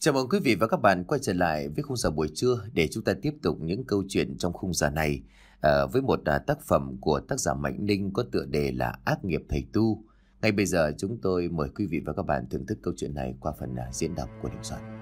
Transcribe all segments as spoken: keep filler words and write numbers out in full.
Chào mừng quý vị và các bạn quay trở lại với khung giờ buổi trưa để chúng ta tiếp tục những câu chuyện trong khung giờ này ờ, với một à, tác phẩm của tác giả Mạnh Ninh có tựa đề là Ác nghiệp thầy tu. Ngay bây giờ chúng tôi mời quý vị và các bạn thưởng thức câu chuyện này qua phần à, diễn đọc của Đình Soạn.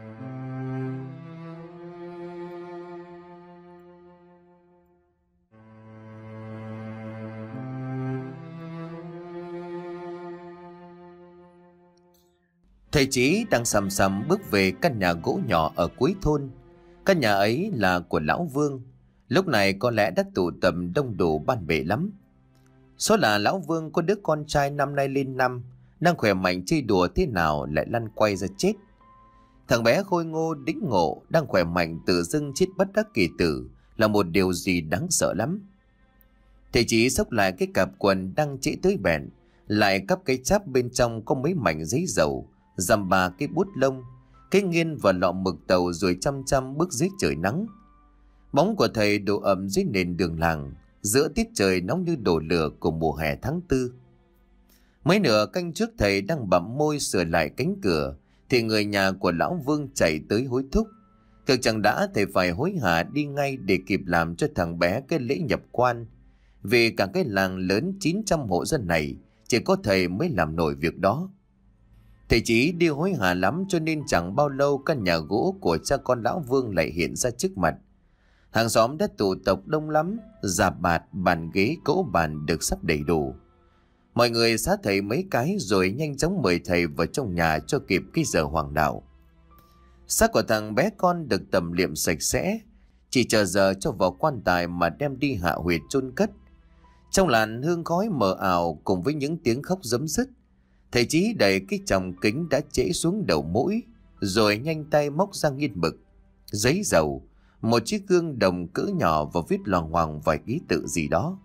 Thầy Chí đang sầm sầm bước về căn nhà gỗ nhỏ ở cuối thôn. Căn nhà ấy là của Lão Vương. Lúc này có lẽ đã tụ tập đông đủ ban bệ lắm. Số là Lão Vương có đứa con trai năm nay lên năm, đang khỏe mạnh chơi đùa thế nào lại lăn quay ra chết. Thằng bé khôi ngô đĩnh ngộ đang khỏe mạnh tự dưng chết bất đắc kỳ tử là một điều gì đáng sợ lắm. Thầy Chí xốc lại cái cặp quần đang trễ tới bẹn, lại cắp cái cháp bên trong có mấy mảnh giấy dầu, dăm ba cái bút lông, cái nghiên và lọ mực tàu rồi chăm chăm bước dưới trời nắng. Bóng của thầy đổ ẩm dưới nền đường làng, giữa tiết trời nóng như đổ lửa của mùa hè tháng tư. Mấy nửa canh trước thầy đang bặm môi sửa lại cánh cửa, thì người nhà của Lão Vương chạy tới hối thúc. Cực chẳng đã thầy phải hối hả đi ngay để kịp làm cho thằng bé cái lễ nhập quan. Vì cả cái làng lớn chín trăm hộ dân này, chỉ có thầy mới làm nổi việc đó. Thầy Chí đi hối hả lắm cho nên chẳng bao lâu căn nhà gỗ của cha con Lão Vương lại hiện ra trước mặt. Hàng xóm đã tụ tập đông lắm, rà bạt, bàn ghế, cỗ bàn được sắp đầy đủ. Mọi người xá thầy mấy cái rồi nhanh chóng mời thầy vào trong nhà cho kịp cái giờ hoàng đạo. Xác của thằng bé con được tẩm liệm sạch sẽ, chỉ chờ giờ cho vào quan tài mà đem đi hạ huyệt chôn cất. Trong làn hương khói mờ ảo cùng với những tiếng khóc rấm rứt, thầy Chí đẩy cái chồng kính đã trễ xuống đầu mũi, rồi nhanh tay móc ra nghiên mực, giấy dầu, một chiếc gương đồng cỡ nhỏ và viết loằng ngoằng vài ký tự gì đó.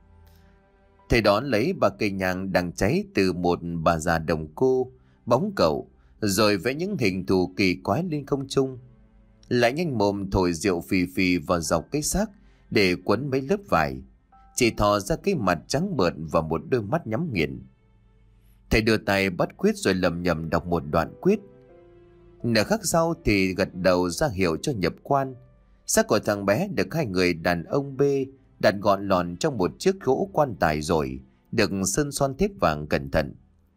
Thầy đón lấy ba cây nhang đang cháy từ một bà già đồng cô, bóng cậu, rồi vẽ những hình thù kỳ quái lên không trung. Lại nhanh mồm thổi rượu phì phì vào dọc cái xác để quấn mấy lớp vải, chỉ thò ra cái mặt trắng bợt và một đôi mắt nhắm nghiền. Thầy đưa tay bắt quyết rồi lầm nhầm đọc một đoạn quyết. Nửa khắc sau thì gật đầu ra hiệu cho nhập quan. Xác của thằng bé được hai người đàn ông bê đặt gọn lòn trong một chiếc gỗ quan tài rồi được sơn son thép vàng cẩn thận.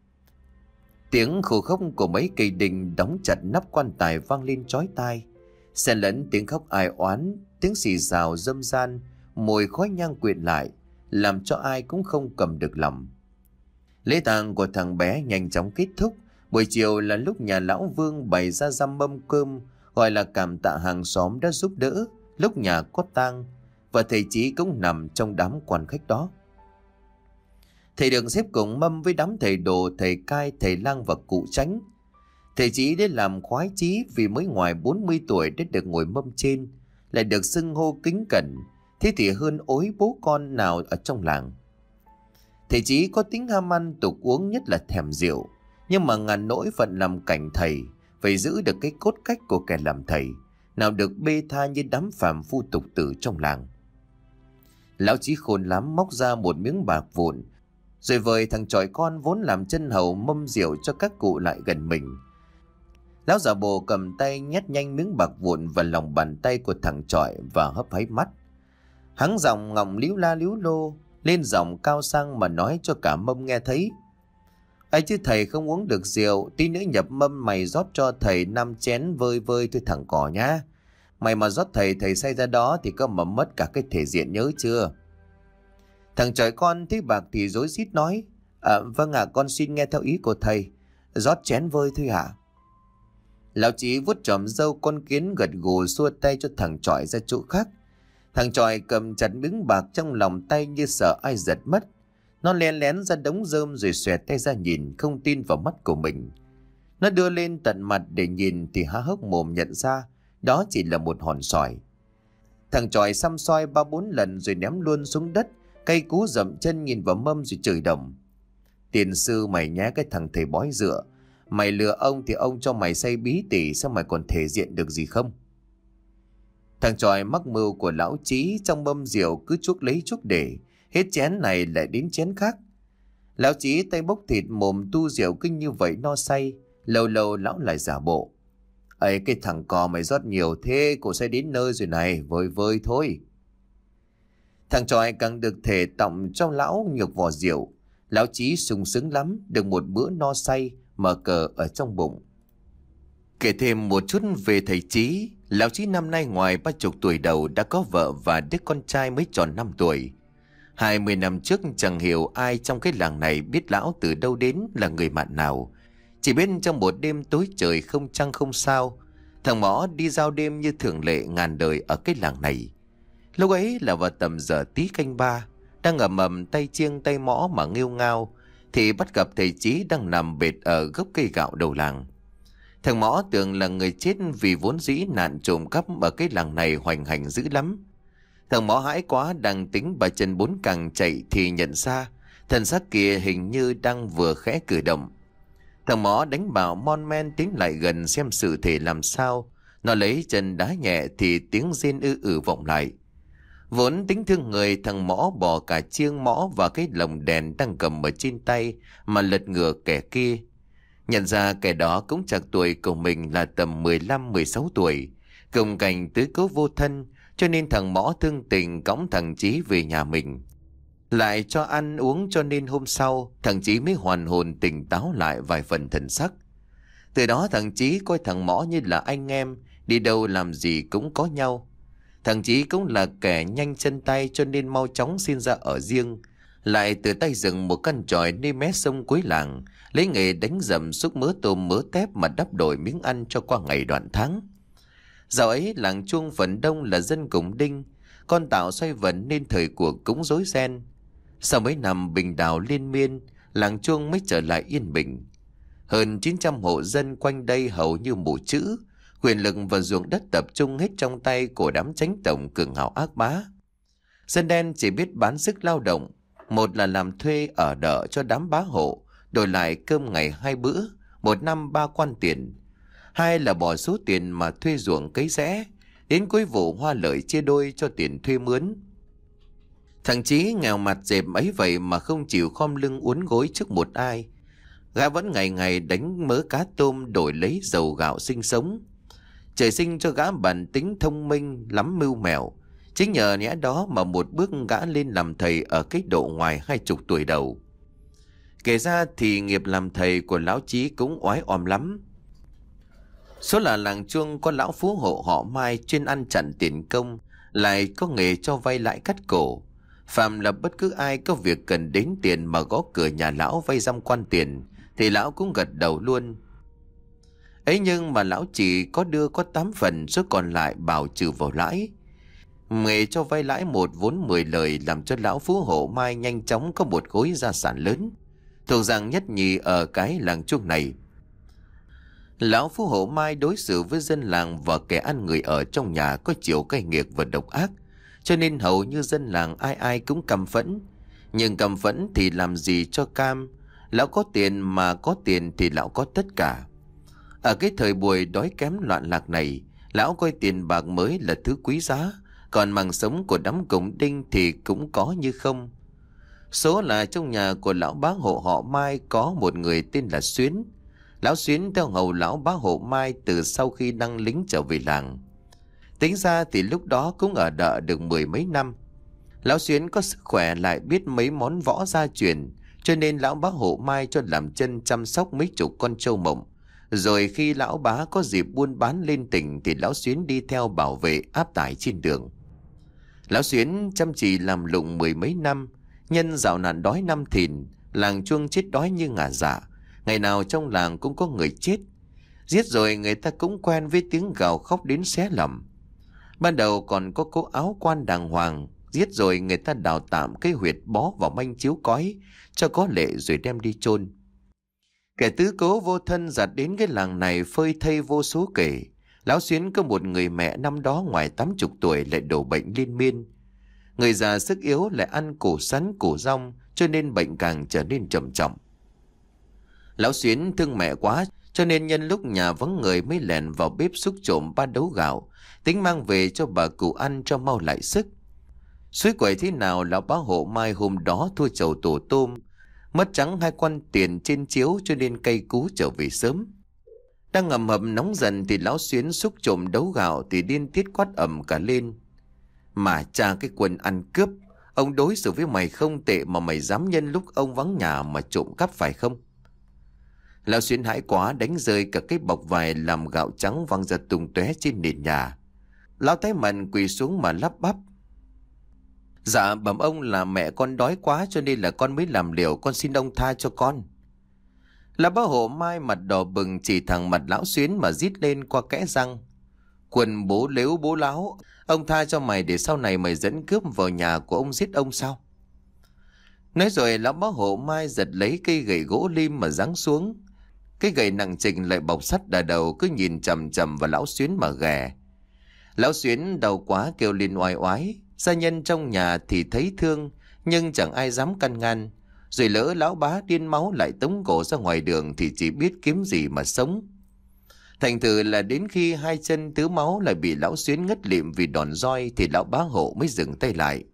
Tiếng khô khốc của mấy cây đinh đóng chặt nắp quan tài vang lên chói tai, xen lẫn tiếng khóc ai oán, tiếng xì xào râm ran, mùi khói nhang quyện lại, làm cho ai cũng không cầm được lòng. Lễ tang của thằng bé nhanh chóng kết thúc. Buổi chiều là lúc nhà Lão Vương bày ra dăm mâm cơm, gọi là cảm tạ hàng xóm đã giúp đỡ lúc nhà có tang, và thầy Chí cũng nằm trong đám quan khách đó. Thầy được xếp cùng mâm với đám thầy đồ, thầy cai, thầy lang và cụ Chánh. Thầy Chí đến làm khoái chí vì mới ngoài bốn mươi tuổi đã được ngồi mâm trên, lại được xưng hô kính cẩn, thế thì hơn ối bố con nào ở trong làng. Thầy Chí có tính ham ăn tục uống, nhất là thèm rượu, nhưng mà ngàn nỗi phận làm cảnh thầy phải giữ được cái cốt cách của kẻ làm thầy, nào được bê tha như đám phàm phu tục tử trong làng. Lão Chí khôn lắm, móc ra một miếng bạc vụn, rồi vời thằng chòi con vốn làm chân hầu mâm rượu cho các cụ lại gần mình. Lão giả bộ cầm tay nhét nhanh miếng bạc vụn vào lòng bàn tay của thằng chòi và hấp háy mắt. Hắn giọng ngọng líu la líu lô, lên giọng cao sang mà nói cho cả mâm nghe thấy. Ấy chứ thầy không uống được rượu, tí nữa nhập mâm mày rót cho thầy năm chén vơi vơi thôi thằng cỏ nhá. Mày mà rót thầy thầy say ra đó thì có mà mất cả cái thể diện, nhớ chưa? Thằng chòi con thấy bạc thì rối rít nói: À, vâng ạ, à, con xin nghe theo ý của thầy, rót chén vơi thôi hả? Lão Chí vuốt chòm râu con kiến gật gù xua tay cho thằng chòi ra chỗ khác. Thằng chòi cầm chặt miếng bạc trong lòng tay như sợ ai giật mất. Nó lén lén ra đống rơm rồi xòe tay ra nhìn, không tin vào mắt của mình. Nó đưa lên tận mặt để nhìn thì há hốc mồm nhận ra đó chỉ là một hòn sỏi. Thằng chòi xăm soi ba bốn lần rồi ném luôn xuống đất, cay cú dậm chân nhìn vào mâm rồi chửi đồng: Tiền sư mày nhé, cái thằng thầy bói dựa, mày lừa ông thì ông cho mày say bí tỉ, sao mày còn thể diện được gì không? Thằng chòi mắc mưu của lão Chí, trong mâm rượu cứ chuốc lấy chuốc để, hết chén này lại đến chén khác. Lão Chí tay bốc thịt mồm tu rượu cứ như vậy no say, lâu lâu lão lại giả bộ: Ấy cái thằng cò mày rót nhiều thế, cô sẽ đến nơi rồi này, vơi vơi thôi. Thằng tròi càng được thể tọng trong lão nhược vò rượu. Lão Chí sung sướng lắm, được một bữa no say, mở cờ ở trong bụng. Kể thêm một chút về thầy Chí. Lão Chí năm nay ngoài ba chục tuổi đầu đã có vợ và đứa con trai mới tròn năm tuổi. Hai mươi năm trước chẳng hiểu ai trong cái làng này biết lão từ đâu đến là người mạn nào. Chỉ biết trong một đêm tối trời không trăng không sao, thằng Mõ đi giao đêm như thường lệ ngàn đời ở cái làng này. Lúc ấy là vào tầm giờ tí canh ba, đang ầm ầm tay chiêng tay mõ mà nghêu ngao, thì bắt gặp thầy Chí đang nằm bệt ở gốc cây gạo đầu làng. Thằng Mõ tưởng là người chết vì vốn dĩ nạn trộm cắp ở cái làng này hoành hành dữ lắm. Thằng Mõ hãi quá đang tính bà chân bốn càng chạy thì nhận ra thần xác kia hình như đang vừa khẽ cử động. Thằng Mõ đánh bảo mon men tiến lại gần xem sự thể làm sao. Nó lấy chân đá nhẹ thì tiếng rên ư ử vọng lại. Vốn tính thương người, thằng Mõ bỏ cả chiêng mõ và cái lồng đèn đang cầm ở trên tay mà lật ngửa kẻ kia. Nhận ra kẻ đó cũng chạc tuổi của mình là tầm mười lăm mười sáu tuổi, cùng cảnh tứ cố vô thân, cho nên thằng Mõ thương tình cõng thằng Chí về nhà mình. Lại cho ăn uống cho nên hôm sau thằng Chí mới hoàn hồn tỉnh táo lại vài phần thần sắc. Từ đó thằng Chí coi thằng Mõ như là anh em, đi đâu làm gì cũng có nhau. Thằng Chí cũng là kẻ nhanh chân tay cho nên mau chóng xin ra ở riêng. Lại từ tay dựng một căn chòi nơi mé sông cuối làng, lấy nghề đánh dầm xúc mớ tôm mớ tép mà đắp đổi miếng ăn cho qua ngày đoạn tháng. Dạo ấy làng Chuông phần đông là dân cùng đinh, con tảo xoay vần nên thời cuộc cũng rối ren. Sau mấy năm bình đào liên miên, làng Chuông mới trở lại yên bình. Hơn chín trăm hộ dân quanh đây hầu như mù chữ, quyền lực và ruộng đất tập trung hết trong tay của đám chánh tổng cường hào ác bá. Dân đen chỉ biết bán sức lao động, một là làm thuê ở đợ cho đám bá hộ, đổi lại cơm ngày hai bữa, một năm ba quan tiền. Hai là bỏ số tiền mà thuê ruộng cấy rẽ, đến cuối vụ hoa lợi chia đôi cho tiền thuê mướn. Thằng Chí nghèo mặt dẹp ấy vậy mà không chịu khom lưng uốn gối trước một ai. Gã vẫn ngày ngày đánh mớ cá tôm đổi lấy dầu gạo sinh sống. Trời sinh cho gã bản tính thông minh lắm mưu mẹo. Chính nhờ nhẽ đó mà một bước gã lên làm thầy ở cái độ ngoài hai chục tuổi đầu. Kể ra thì nghiệp làm thầy của lão Chí cũng oái oăm lắm. Số là làng Chuông có lão phú hộ họ Mai chuyên ăn chặn tiền công, lại có nghề cho vay lãi cắt cổ. Phạm là bất cứ ai có việc cần đến tiền mà gõ cửa nhà lão vay dăm quan tiền thì lão cũng gật đầu luôn. Ấy nhưng mà lão chỉ có đưa có tám phần, số còn lại bảo trừ vào lãi. Nghề cho vay lãi một vốn mười lời làm cho lão phú hộ Mai nhanh chóng có một khối gia sản lớn, thuộc dạng nhất nhì ở cái làng Chuông này. Lão phú hộ Mai đối xử với dân làng và kẻ ăn người ở trong nhà có chiều cay nghiệt và độc ác, cho nên hầu như dân làng ai ai cũng căm phẫn. Nhưng căm phẫn thì làm gì cho cam, lão có tiền mà có tiền thì lão có tất cả. Ở cái thời buổi đói kém loạn lạc này, lão coi tiền bạc mới là thứ quý giá, còn mạng sống của đám cùng đinh thì cũng có như không. Số là trong nhà của lão bá hộ họ Mai có một người tên là Xuyến. Lão Xuyến theo hầu lão bá hộ Mai từ sau khi đăng lính trở về làng. Tính ra thì lúc đó cũng ở đợ được mười mấy năm. Lão Xuyến có sức khỏe lại biết mấy món võ gia truyền, cho nên lão bá hộ Mai cho làm chân chăm sóc mấy chục con trâu mộng. Rồi khi lão bá có dịp buôn bán lên tỉnh thì lão Xuyến đi theo bảo vệ áp tải trên đường. Lão Xuyến chăm chỉ làm lụng mười mấy năm, nhân dạo nạn đói năm thìn, làng Chuông chết đói như ngả dạ. Ngày nào trong làng cũng có người chết. Giết rồi người ta cũng quen với tiếng gào khóc đến xé lòng. Ban đầu còn có cố áo quan đàng hoàng, giết rồi người ta đào tạm cái huyệt bó vào manh chiếu cói cho có lệ rồi đem đi chôn. Kẻ tứ cố vô thân giặt đến cái làng này phơi thây vô số kể. Lão Xuyến có một người mẹ năm đó ngoài tám chục tuổi lại đổ bệnh liên miên. Người già sức yếu lại ăn củ sắn củ rong, cho nên bệnh càng trở nên trầm trọng. Lão Xuyến thương mẹ quá, cho nên nhân lúc nhà vắng người mới lèn vào bếp xúc trộm ba đấu gạo, tính mang về cho bà cụ ăn cho mau lại sức. Suối quậy thế nào lão bá hộ Mai hôm đó thua chầu tổ tôm, mất trắng hai quan tiền trên chiếu cho nên cay cú trở về sớm. Đang ngầm hầm nóng dần thì lão Xuyến xúc trộm đấu gạo thì điên tiết quát ầm cả lên. Mà cha cái quần ăn cướp, ông đối xử với mày không tệ mà mày dám nhân lúc ông vắng nhà mà trộm cắp phải không? Lão Xuyến hãi quá đánh rơi cả cái bọc vải làm gạo trắng văng ra tung tóe trên nền nhà. Lão Thái Mận quỳ xuống mà lắp bắp. Dạ bẩm ông là mẹ con đói quá cho nên là con mới làm liều, con xin ông tha cho con. Là Bá Hộ Mai mặt đỏ bừng chỉ thẳng mặt lão Xuyến mà rít lên qua kẽ răng. Quần bố lếu bố láo, ông tha cho mày để sau này mày dẫn cướp vào nhà của ông giết ông sao? Nói rồi lão Bá Hộ Mai giật lấy cây gậy gỗ lim mà giáng xuống. Cái gậy nặng trịch lại bọc sắt đà đầu cứ nhìn chằm chằm vào lão Xuyến mà ghè. Lão Xuyến đau quá kêu lên oai oái. Gia nhân trong nhà thì thấy thương nhưng chẳng ai dám can ngăn. Rồi lỡ lão bá điên máu lại tống cổ ra ngoài đường thì chỉ biết kiếm gì mà sống. Thành thử là đến khi hai chân tứ máu lại bị lão Xuyến ngất lịm vì đòn roi thì lão Bá Hộ mới dừng tay lại.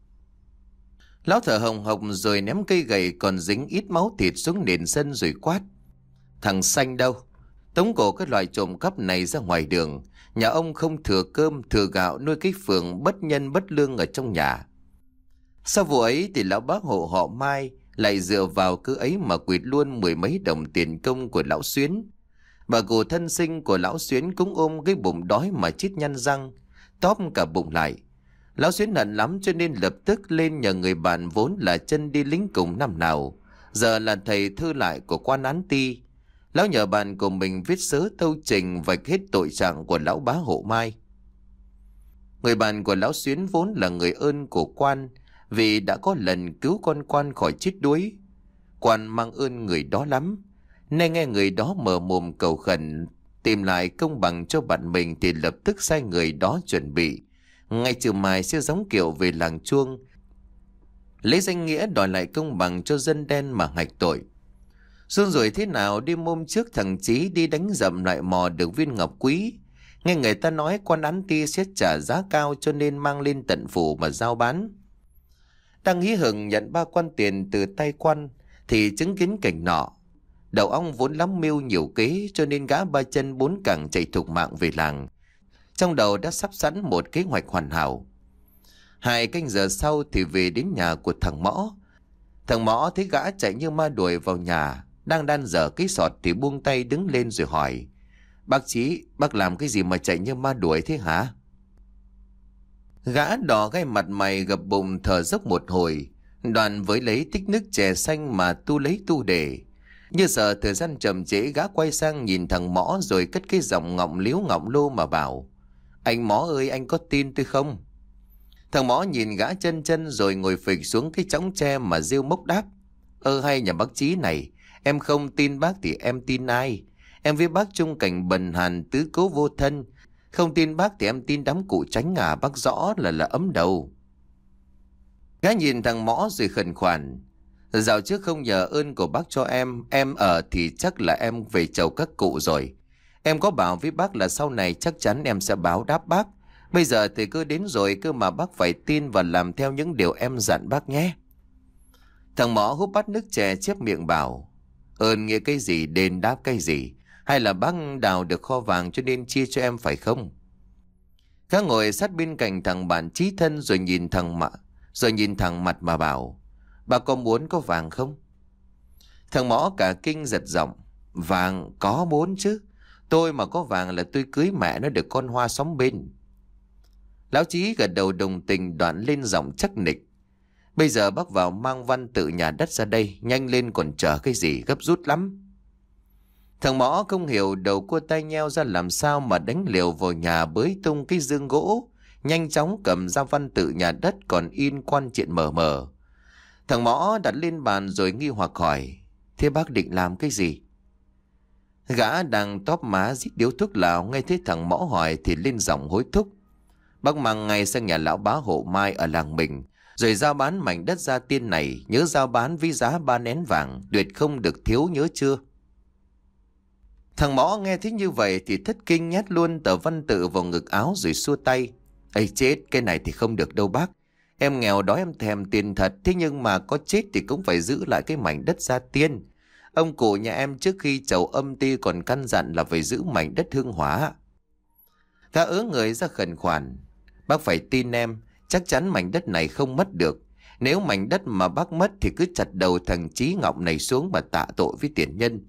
Lão thở hồng hộc rồi ném cây gậy còn dính ít máu thịt xuống nền sân rồi quát. Thằng Xanh đâu? Tống cổ cái loại trộm cắp này ra ngoài đường. Nhà ông không thừa cơm thừa gạo nuôi cái phường bất nhân bất lương ở trong nhà. Sau vụ ấy thì lão Bá Hộ họ Mai lại dựa vào cứ ấy mà quỵt luôn mười mấy đồng tiền công của lão Xuyến. Bà cụ thân sinh của lão Xuyến cũng ôm cái bụng đói mà chít nhăn răng, tóp cả bụng lại. Lão Xuyến hận lắm cho nên lập tức lên nhờ người bạn vốn là chân đi lính cùng năm nào, giờ là thầy thư lại của quan án ty. Lão nhờ bạn của mình viết sớ tâu trình vạch hết tội trạng của lão Bá Hộ Mai. Người bạn của lão Xuyến vốn là người ơn của quan, vì đã có lần cứu con quan khỏi chết đuối. Quan mang ơn người đó lắm, nên nghe người đó mở mồm cầu khẩn tìm lại công bằng cho bạn mình thì lập tức sai người đó chuẩn bị ngay chiều mai sẽ gióng kiệu về làng Chuông, lấy danh nghĩa đòi lại công bằng cho dân đen mà hạch tội. Xuân rồi thế nào đêm hôm trước thằng Chí đi đánh dậm lại mò được viên ngọc quý. Nghe người ta nói quan án ty sẽ trả giá cao cho nên mang lên tận phủ mà giao bán. Đang hí hửng nhận ba quan tiền từ tay quan thì chứng kiến cảnh nọ. Đầu ong vốn lắm mưu nhiều kế cho nên gã ba chân bốn cẳng chạy thục mạng về làng. Trong đầu đã sắp sẵn một kế hoạch hoàn hảo. Hai canh giờ sau thì về đến nhà của thằng Mõ. Thằng Mõ thấy gã chạy như ma đuổi vào nhà, đang đan dở cái sọt thì buông tay đứng lên rồi hỏi. Bác Chí, bác làm cái gì mà chạy như ma đuổi thế hả? Gã đỏ gai mặt mày gập bụng thở dốc một hồi, đoạn với lấy tích nước chè xanh mà tu lấy tu để. Như sợ thời gian chậm trễ gã quay sang nhìn thằng Mõ rồi cất cái giọng ngọng liếu ngọng lô mà bảo. Anh Mõ ơi, anh có tin tôi không? Thằng Mõ nhìn gã chân chân rồi ngồi phịch xuống cái chõng tre mà rêu mốc đáp. Ơ hay nhà bác Chí này, em không tin bác thì em tin ai? Em với bác chung cảnh bần hàn tứ cố vô thân. Không tin bác thì em tin đám cụ Tránh à, bác rõ là là ấm đầu. Gã nhìn thằng Mõ rồi khẩn khoản. Dạo trước không nhờ ơn của bác cho em, em ở thì chắc là em về chầu các cụ rồi. Em có bảo với bác là sau này chắc chắn em sẽ báo đáp bác. Bây giờ thì cứ đến rồi cơ mà bác phải tin và làm theo những điều em dặn bác nhé. Thằng Mõ húp bát nước chè chép miệng bảo. Ơn nghĩa cái gì, đền đáp cái gì? Hay là bác đào được kho vàng cho nên chia cho em phải không? Gã ngồi sát bên cạnh thằng bạn chí thân rồi nhìn thằng mạ, rồi nhìn thằng mặt mà bảo. Bà có muốn có vàng không? Thằng Mõ cả kinh giật giọng. Vàng có muốn chứ. Tôi mà có vàng là tôi cưới mẹ nó được con hoa xóm bên. Lão Chí gật đầu đồng tình đoạn lên giọng chắc nịch. Bây giờ bác vào mang văn tự nhà đất ra đây, nhanh lên còn chờ cái gì, gấp rút lắm. Thằng Mõ không hiểu đầu cua tay nheo ra làm sao mà đánh liều vào nhà bới tung cái dương gỗ, nhanh chóng cầm ra văn tự nhà đất còn in quan triện mờ mờ. Thằng Mõ đặt lên bàn rồi nghi hoặc hỏi. Thế bác định làm cái gì? Gã đang tóp má rít điếu thuốc lào nghe thấy thằng Mõ hỏi thì lên giọng hối thúc. Bác mang ngay sang nhà lão Bá Hộ Mai ở làng mình, rồi giao bán mảnh đất gia tiên này, nhớ giao bán với giá ba nén vàng, tuyệt không được thiếu nhớ chưa? Thằng Mõ nghe thấy như vậy thì thất kinh nhét luôn tờ văn tự vào ngực áo rồi xua tay. Ây chết, cái này thì không được đâu bác. Em nghèo đói em thèm tiền thật, thế nhưng mà có chết thì cũng phải giữ lại cái mảnh đất gia tiên. Ông cụ nhà em trước khi chầu âm ti còn căn dặn là phải giữ mảnh đất hương hóa. Gã ớ người ra khẩn khoản. Bác phải tin em, chắc chắn mảnh đất này không mất được. Nếu mảnh đất mà bác mất thì cứ chặt đầu thằng Chí Ngọc này xuống mà tạ tội với tiền nhân.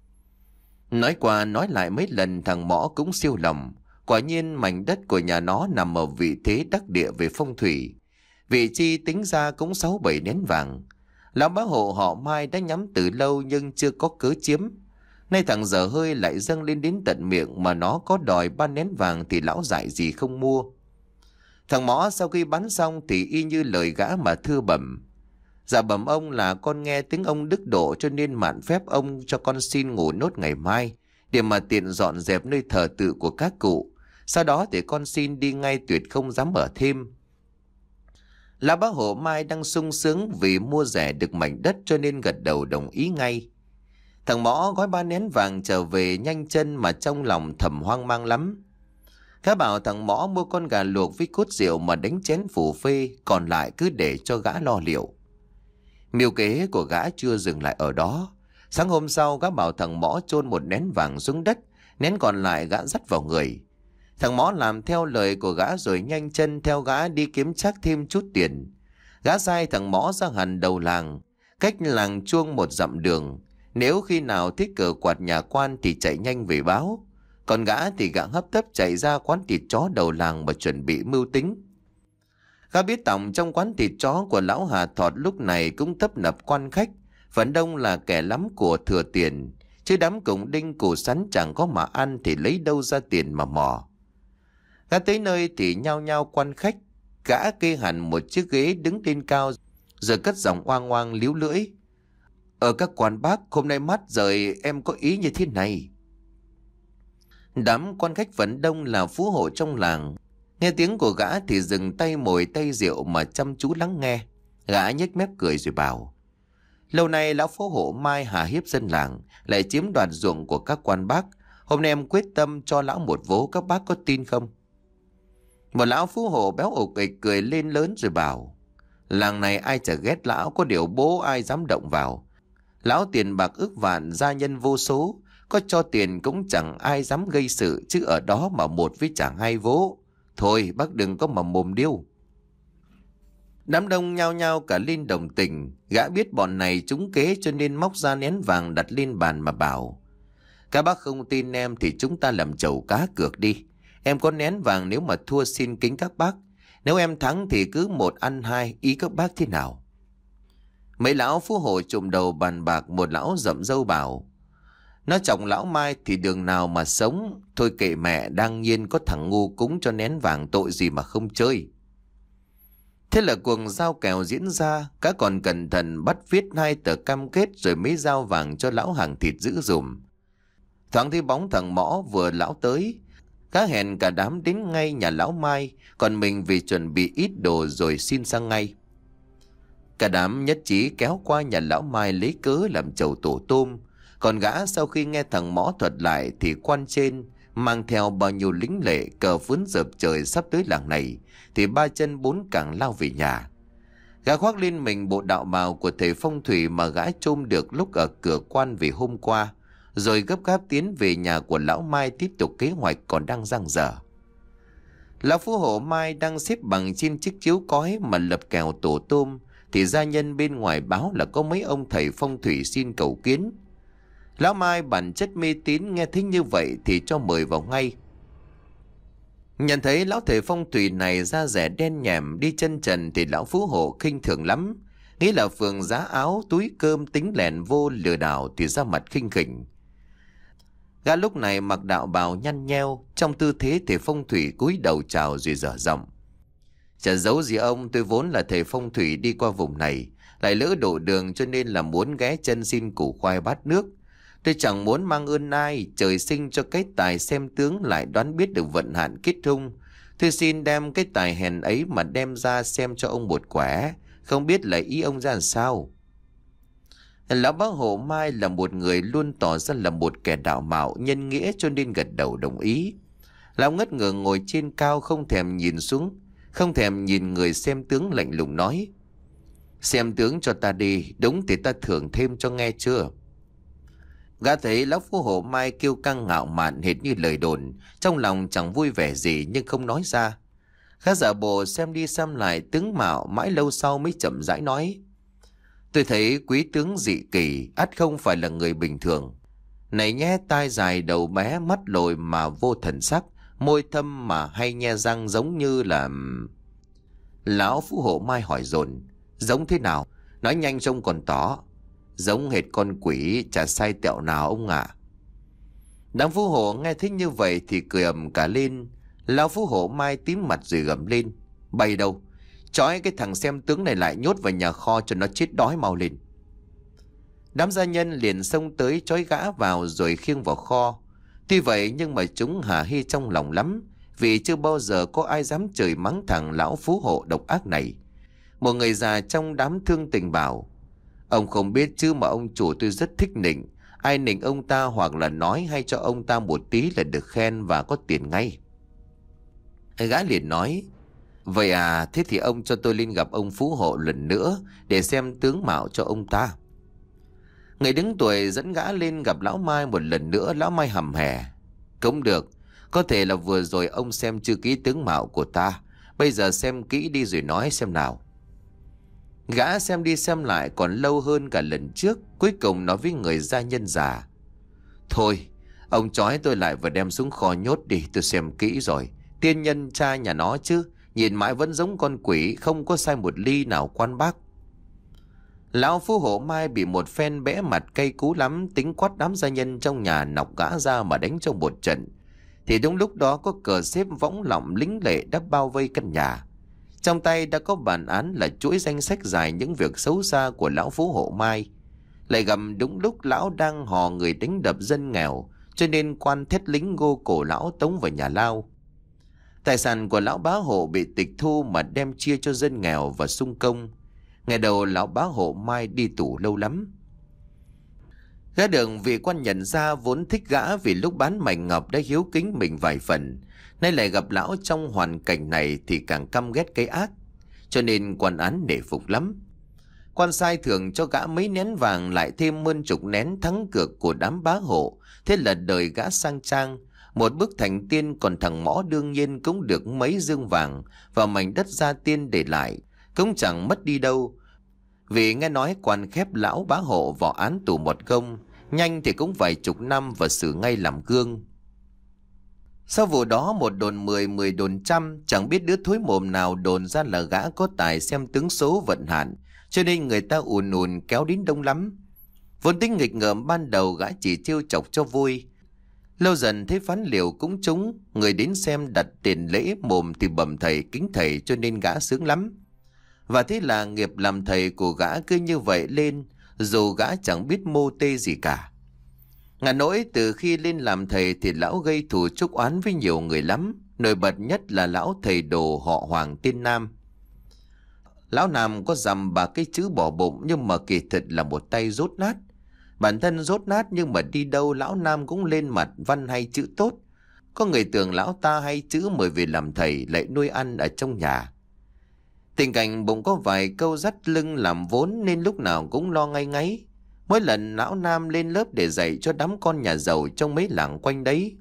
Nói qua nói lại mấy lần thằng Mõ cũng siêu lòng. Quả nhiên mảnh đất của nhà nó nằm ở vị thế đắc địa về phong thủy. Vị chi tính ra cũng sáu bảy nén vàng. Lão bá hộ họ Mai đã nhắm từ lâu nhưng chưa có cớ chiếm. Nay thằng dở hơi lại dâng lên đến tận miệng mà nó có đòi ba nén vàng thì lão dại gì không mua. Thằng Mõ sau khi bắn xong thì y như lời gã mà thưa bẩm. Dạ bẩm ông là con nghe tiếng ông đức độ cho nên mạn phép ông cho con xin ngủ nốt ngày mai để mà tiện dọn dẹp nơi thờ tự của các cụ. Sau đó thì con xin đi ngay, tuyệt không dám ở thêm. Lão bá hộ Mai đang sung sướng vì mua rẻ được mảnh đất cho nên gật đầu đồng ý ngay. Thằng Mõ gói ba nén vàng trở về nhanh chân mà trong lòng thầm hoang mang lắm. Gã bảo thằng Mõ mua con gà luộc với cốt rượu mà đánh chén phủ phê, còn lại cứ để cho gã lo liệu. Mưu kế của gã chưa dừng lại ở đó. Sáng hôm sau gã bảo thằng Mõ chôn một nén vàng xuống đất, nén còn lại gã dắt vào người. Thằng Mõ làm theo lời của gã rồi nhanh chân theo gã đi kiếm chắc thêm chút tiền. Gã sai thằng Mõ ra hẳn đầu làng, cách làng chuông một dặm đường. Nếu khi nào thích cờ quạt nhà quan thì chạy nhanh về báo. Còn gã thì gã hấp tấp chạy ra quán thịt chó đầu làng mà chuẩn bị mưu tính. Gã biết tòng trong quán thịt chó của lão Hà Thọt lúc này cũng tấp nập quan khách, phần đông là kẻ lắm của thừa tiền, chứ đám củng đinh củ sắn chẳng có mà ăn thì lấy đâu ra tiền mà mò. Gã tới nơi thì nhao nhao quan khách, gã kê hẳn một chiếc ghế đứng lên cao rồi cất giọng oang oang líu lưỡi. Ở các quan bác, hôm nay mắt rời em có ý như thế này. Đám quan khách vẫn đông là phú hộ trong làng. Nghe tiếng của gã thì dừng tay mồi tay rượu mà chăm chú lắng nghe. Gã nhếch mép cười rồi bảo. Lâu nay lão phú hộ Mai hà hiếp dân làng, lại chiếm đoạt ruộng của các quan bác. Hôm nay em quyết tâm cho lão một vố, các bác có tin không? Một lão phú hộ béo ục ịch cười lên lớn rồi bảo. Làng này ai chả ghét lão, có điều bố ai dám động vào. Lão tiền bạc ức vạn, gia nhân vô số, có cho tiền cũng chẳng ai dám gây sự, chứ ở đó mà một với chẳng hai vố. Thôi bác đừng có mà mồm điêu. Đám đông nhao nhao cả lên đồng tình. Gã biết bọn này trúng kế cho nên móc ra nén vàng đặt lên bàn mà bảo. Các bác không tin em thì chúng ta làm chầu cá cược đi. Em có nén vàng, nếu mà thua xin kính các bác. Nếu em thắng thì cứ một ăn hai, ý các bác thế nào? Mấy lão phú hộ trụm đầu bàn bạc. Một lão rậm râu bảo. Nó chồng lão Mai thì đường nào mà sống. Thôi kệ mẹ, đang nhiên có thằng ngu cúng cho nén vàng, tội gì mà không chơi. Thế là cuộc giao kèo diễn ra. Các còn cẩn thận bắt viết hai tờ cam kết rồi mới giao vàng cho lão hàng thịt giữ dùm. Thoáng thấy bóng thằng Mõ vừa lão tới, cá hẹn cả đám đến ngay nhà lão Mai, còn mình vì chuẩn bị ít đồ rồi xin sang ngay. Cả đám nhất trí kéo qua nhà lão Mai lấy cớ làm chầu tổ tôm. Còn gã sau khi nghe thằng Mõ thuật lại thì quan trên mang theo bao nhiêu lính lệ, cờ phướn dợp trời sắp tới làng này thì ba chân bốn cẳng lao về nhà. Gã khoác lên mình bộ đạo bào của thầy phong thủy mà gã trôm được lúc ở cửa quan vì hôm qua, rồi gấp gáp tiến về nhà của lão Mai tiếp tục kế hoạch còn đang dang dở. Lão phú hộ Mai đang xếp bằng trên chiếc chiếu cói mà lập kèo tổ tôm thì gia nhân bên ngoài báo là có mấy ông thầy phong thủy xin cầu kiến. Lão Mai bản chất mê tín, nghe thấy như vậy thì cho mời vào ngay. Nhận thấy lão thầy phong thủy này da rẻ đen nhèm, đi chân trần thì lão phú hộ khinh thường lắm, nghĩ là phường giá áo túi cơm tính lẻn vô lừa đảo thì ra mặt khinh khỉnh. Gã lúc này mặc đạo bào nhăn nheo, trong tư thế thầy phong thủy cúi đầu chào rồi dở giọng. Chả giấu gì ông, tôi vốn là thầy phong thủy đi qua vùng này, lại lỡ đổ đường cho nên là muốn ghé chân xin củ khoai bát nước. Tôi chẳng muốn mang ơn ai, trời sinh cho cái tài xem tướng lại đoán biết được vận hạn kết hung. Tôi xin đem cái tài hèn ấy mà đem ra xem cho ông một quẻ, không biết là ý ông ra làm sao. Lão bác hộ Mai là một người luôn tỏ ra là một kẻ đạo mạo nhân nghĩa cho nên gật đầu đồng ý. Lão ngất ngửa ngồi trên cao không thèm nhìn xuống, không thèm nhìn người xem tướng, lạnh lùng nói. Xem tướng cho ta đi, đúng thì ta thưởng thêm cho nghe chưa? Gã thấy lão phú hộ mai kêu căng ngạo mạn hệt như lời đồn, trong lòng chẳng vui vẻ gì nhưng không nói ra. Gã giả bộ xem đi xem lại tướng mạo, mãi lâu sau mới chậm rãi nói: tôi thấy quý tướng dị kỳ, ắt không phải là người bình thường. Này nhé, tai dài đầu bé, mắt lồi mà vô thần sắc, môi thâm mà hay nhe răng giống như là... Lão phú hộ mai hỏi dồn: giống thế nào? Nói nhanh trông còn tỏ. Giống hệt con quỷ, chả sai tẹo nào ông ạ. À. Đám phú hộ nghe thấy như vậy thì cười ầm cả lên. Lão phú hộ mai tím mặt rồi gầm lên: bay đâu? Trói cái thằng xem tướng này lại, nhốt vào nhà kho cho nó chết đói mau lên. Đám gia nhân liền xông tới trói gã vào rồi khiêng vào kho. Tuy vậy nhưng mà chúng hả hê trong lòng lắm, vì chưa bao giờ có ai dám chửi mắng thằng lão phú hộ độc ác này. Một người già trong đám thương tình bảo: ông không biết chứ mà ông chủ tôi rất thích nịnh. Ai nịnh ông ta hoặc là nói hay cho ông ta một tí là được khen và có tiền ngay. Gã liền nói: vậy à, thế thì ông cho tôi lên gặp ông phú hộ lần nữa để xem tướng mạo cho ông ta. Người đứng tuổi dẫn gã lên gặp lão Mai một lần nữa. Lão Mai hầm hè: cũng được, có thể là vừa rồi ông xem chưa kỹ tướng mạo của ta, bây giờ xem kỹ đi rồi nói xem nào. Gã xem đi xem lại còn lâu hơn cả lần trước, cuối cùng nói với người gia nhân già: thôi, ông trói tôi lại và đem xuống kho nhốt đi, tôi xem kỹ rồi. Tiên nhân cha nhà nó chứ, nhìn mãi vẫn giống con quỷ, không có sai một ly nào quan bác. Lão phú hộ mai bị một phen bẽ mặt cay cú lắm, tính quát đám gia nhân trong nhà nọc gã ra mà đánh trong một trận. Thì đúng lúc đó có cờ xếp võng lọng lính lệ đã bao vây căn nhà. Trong tay đã có bản án là chuỗi danh sách dài những việc xấu xa của lão phú hộ mai. Lại gầm đúng lúc lão đang hò người đánh đập dân nghèo, cho nên quan thét lính gô cổ lão tống vào nhà lao. Tài sản của lão bá hộ bị tịch thu mà đem chia cho dân nghèo và sung công. Ngày đầu lão bá hộ mai đi tù lâu lắm. Gã đường vị quan nhận ra vốn thích gã vì lúc bán mảnh ngọc đã hiếu kính mình vài phần, nay lại gặp lão trong hoàn cảnh này thì càng căm ghét cái ác, cho nên quan án nể phục lắm. Quan sai thưởng cho gã mấy nén vàng lại thêm hơn chục nén thắng cược của đám bá hộ. Thế là đời gã sang trang, một bước thành tiên, còn thằng Mõ đương nhiên cũng được mấy dương vàng và mảnh đất gia tiên để lại, cũng chẳng mất đi đâu. Vì nghe nói quan khép lão bá hộ vào án tù một công, nhanh thì cũng vài chục năm và xử ngay làm gương. Sau vụ đó một đồn mười, mười đồn trăm, chẳng biết đứa thối mồm nào đồn ra là gã có tài xem tướng số vận hạn, cho nên người ta ùn ùn kéo đến đông lắm. Vốn tính nghịch ngợm ban đầu gã chỉ trêu chọc cho vui, lâu dần thấy phán liều cũng trúng, người đến xem đặt tiền lễ mồm thì bẩm thầy kính thầy, cho nên gã sướng lắm. Và thế là nghiệp làm thầy của gã cứ như vậy lên, dù gã chẳng biết mô tê gì cả. Ngà nỗi từ khi lên làm thầy thì lão gây thù chuốc oán với nhiều người lắm, nổi bật nhất là lão thầy đồ họ Hoàng tên Nam. Lão Nam có dằm ba cái chữ bỏ bụng, nhưng mà kỳ thực là một tay dốt nát. Bản thân dốt nát nhưng mà đi đâu lão Nam cũng lên mặt văn hay chữ tốt. Có người tưởng lão ta hay chữ mời về làm thầy lại nuôi ăn ở trong nhà. Tình cảnh bụng có vài câu dắt lưng làm vốn nên lúc nào cũng lo ngay ngáy. Mỗi lần lão Nam lên lớp để dạy cho đám con nhà giàu trong mấy làng quanh đấy,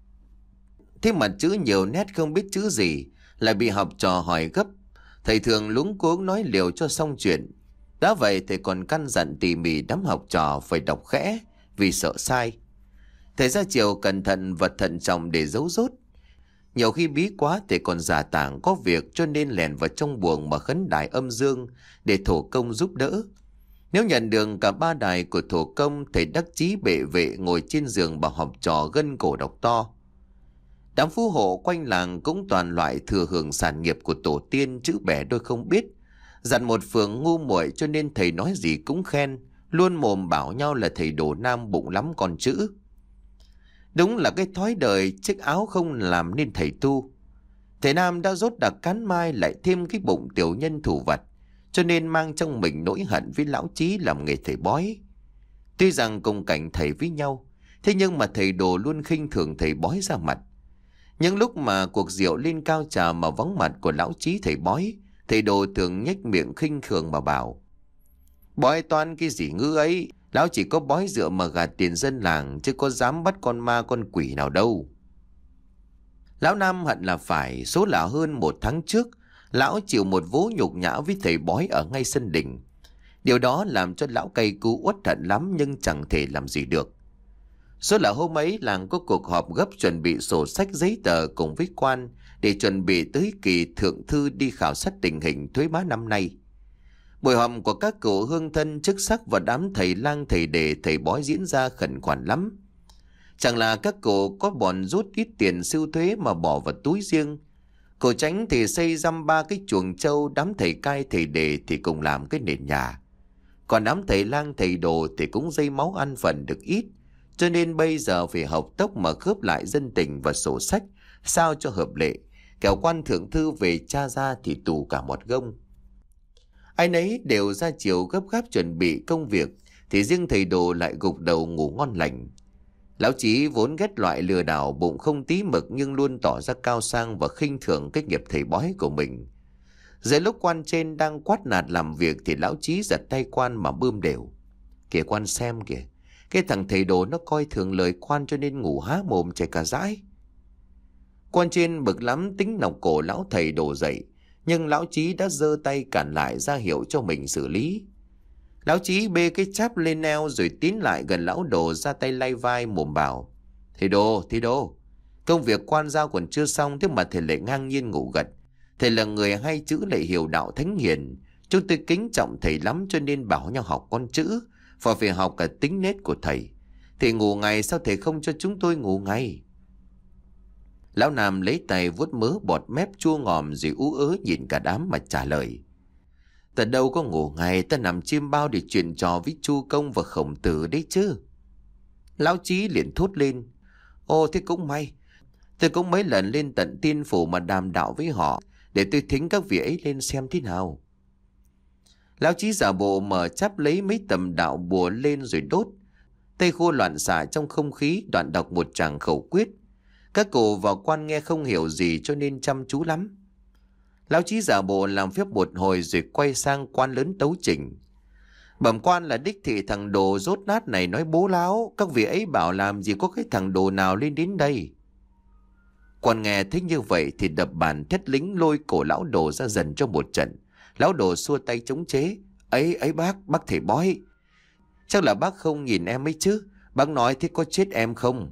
thế mà chữ nhiều nét không biết chữ gì, lại bị học trò hỏi gấp. Thầy thường luống cuống nói liều cho xong chuyện. Đã vậy thầy còn căn dặn tỉ mỉ đám học trò phải đọc khẽ vì sợ sai. Thầy ra chiều cẩn thận và thận trọng để giấu rốt. Nhiều khi bí quá thầy còn giả tảng có việc, cho nên lèn vào trong buồng mà khấn đài âm dương để thổ công giúp đỡ. Nếu nhận được cả ba đài của thổ công, thầy đắc chí bệ vệ ngồi trên giường bảo học trò gân cổ đọc to. Đám phú hộ quanh làng cũng toàn loại thừa hưởng sản nghiệp của tổ tiên, chữ bẻ đôi không biết. Dặn một phường ngu muội cho nên thầy nói gì cũng khen, luôn mồm bảo nhau là thầy đồ Nam bụng lắm con chữ. Đúng là cái thói đời chiếc áo không làm nên thầy tu. Thầy Nam đã dốt đặc cán mai lại thêm cái bụng tiểu nhân thủ vật, cho nên mang trong mình nỗi hận với lão Chí làm nghề thầy bói. Tuy rằng cùng cảnh thầy với nhau, thế nhưng mà thầy đồ luôn khinh thường thầy bói ra mặt. Những lúc mà cuộc rượu lên cao trào mà vắng mặt của lão Chí thầy bói, thầy đồ thường nhếch miệng khinh thường mà bảo: bói toán cái gì ngư ấy, Lão chỉ có bói dựa mà gạt tiền dân làng, chứ có dám bắt con ma con quỷ nào đâu. Lão Nam hận là phải, số là hơn một tháng trước, lão chịu một vố nhục nhã với thầy bói ở ngay sân đình. Điều đó làm cho lão cay cú uất hận lắm, nhưng chẳng thể làm gì được. Số là hôm ấy làng có cuộc họp gấp chuẩn bị sổ sách giấy tờ cùng với quan để chuẩn bị tới kỳ thượng thư đi khảo sát tình hình thuế má năm nay. Buổi họp của các cụ hương thân chức sắc và đám thầy lang thầy đề thầy bói diễn ra khẩn khoản lắm. Chẳng là các cụ có bọn rút ít tiền siêu thuế mà bỏ vào túi riêng. Cụ Chánh thì xây dăm ba cái chuồng trâu, đám thầy cai thầy đề thì cùng làm cái nền nhà. Còn đám thầy lang thầy đồ thì cũng dây máu ăn phần được ít. Cho nên bây giờ phải học tốc mà khớp lại dân tình và sổ sách sao cho hợp lệ. Kẻo quan thượng thư về tra ra thì tù cả một gông. Ai nấy đều ra chiều gấp gáp chuẩn bị công việc, thì riêng thầy đồ lại gục đầu ngủ ngon lành. Lão Chí vốn ghét loại lừa đảo, bụng không tí mực nhưng luôn tỏ ra cao sang và khinh thường cái nghiệp thầy bói của mình. Giữa lúc quan trên đang quát nạt làm việc thì lão Chí giật tay quan mà bươm đều. Kìa quan xem kìa, cái thằng thầy đồ nó coi thường lời quan cho nên ngủ há mồm chảy cả dãi. Quan trên bực lắm tính nọc cổ lão thầy đồ dậy, nhưng lão Chí đã giơ tay cản lại ra hiệu cho mình xử lý. Lão Chí bê cái cháp lên eo rồi tiến lại gần lão đồ, ra tay lay vai mồm bảo: Thầy đồ, thầy đồ, công việc quan giao còn chưa xong, thế mà thầy lại ngang nhiên ngủ gật. Thầy là người hay chữ lại hiểu đạo thánh hiền, chúng tôi kính trọng thầy lắm cho nên bảo nhau học con chữ, và phải học cả tính nết của thầy. Thầy ngủ ngày sao thầy không cho chúng tôi ngủ ngày? Lão Nam lấy tay vuốt mớ bọt mép chua ngòm rồi ú ớ nhìn cả đám mà trả lời: Ta đâu có ngủ ngày, ta nằm chiêm bao để chuyện trò với Chu Công và Khổng Tử đấy chứ. Lão Chí liền thốt lên: Ồ thế cũng may, tôi cũng mấy lần lên tận Tiên Phủ mà đàm đạo với họ, để tôi thính các vị ấy lên xem thế nào. Lão Chí giả bộ mở chắp lấy mấy tầm đạo bùa lên rồi đốt. Tay khô loạn xạ trong không khí, đoạn đọc một tràng khẩu quyết. Các cụ vào quan nghe không hiểu gì cho nên chăm chú lắm. Lão Chí giả bộ làm phép một hồi rồi quay sang quan lớn tấu trình: Bẩm quan là đích thị thằng đồ rốt nát này nói bố láo, các vị ấy bảo làm gì có cái thằng đồ nào lên đến đây. Quan nghe thấy như vậy thì đập bàn thét lính lôi cổ lão đồ ra dần cho một trận. Lão đồ xua tay chống chế: Ấy ấy bác, bác thầy bói, chắc là bác không nhìn em ấy chứ, bác nói thế có chết em không?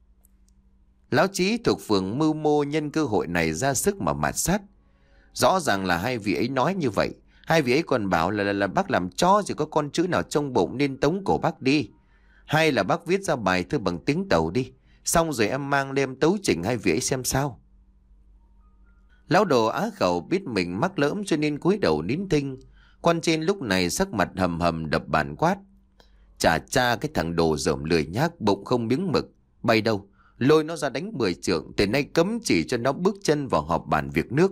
Lão Chí thuộc phường mưu mô nhân cơ hội này ra sức mà mạt sát. Rõ ràng là hai vị ấy nói như vậy. Hai vị ấy còn bảo là, là, là bác làm chó rồi có con chữ nào trong bụng nên tống cổ bác đi. Hay là bác viết ra bài thơ bằng tiếng Tàu đi, xong rồi em mang đem tấu trình hai vị ấy xem sao. Lão đồ á khẩu biết mình mắc lỡm cho nên cúi đầu nín thinh. Quan trên lúc này sắc mặt hầm hầm đập bàn quát: Chà cha, cái thằng đồ dởm lười nhác, bụng không miếng mực, bay đâu, lôi nó ra đánh mười trượng, từ nay cấm chỉ cho nó bước chân vào họp bàn việc nước.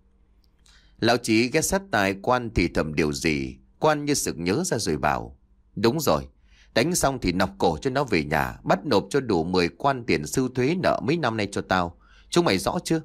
Lão Chí ghé sát tai quan thì thầm điều gì. Quan như sực nhớ ra rồi bảo: Đúng rồi, đánh xong thì nọc cổ cho nó về nhà, bắt nộp cho đủ mười quan tiền sưu thuế nợ mấy năm nay cho tao. Chúng mày rõ chưa?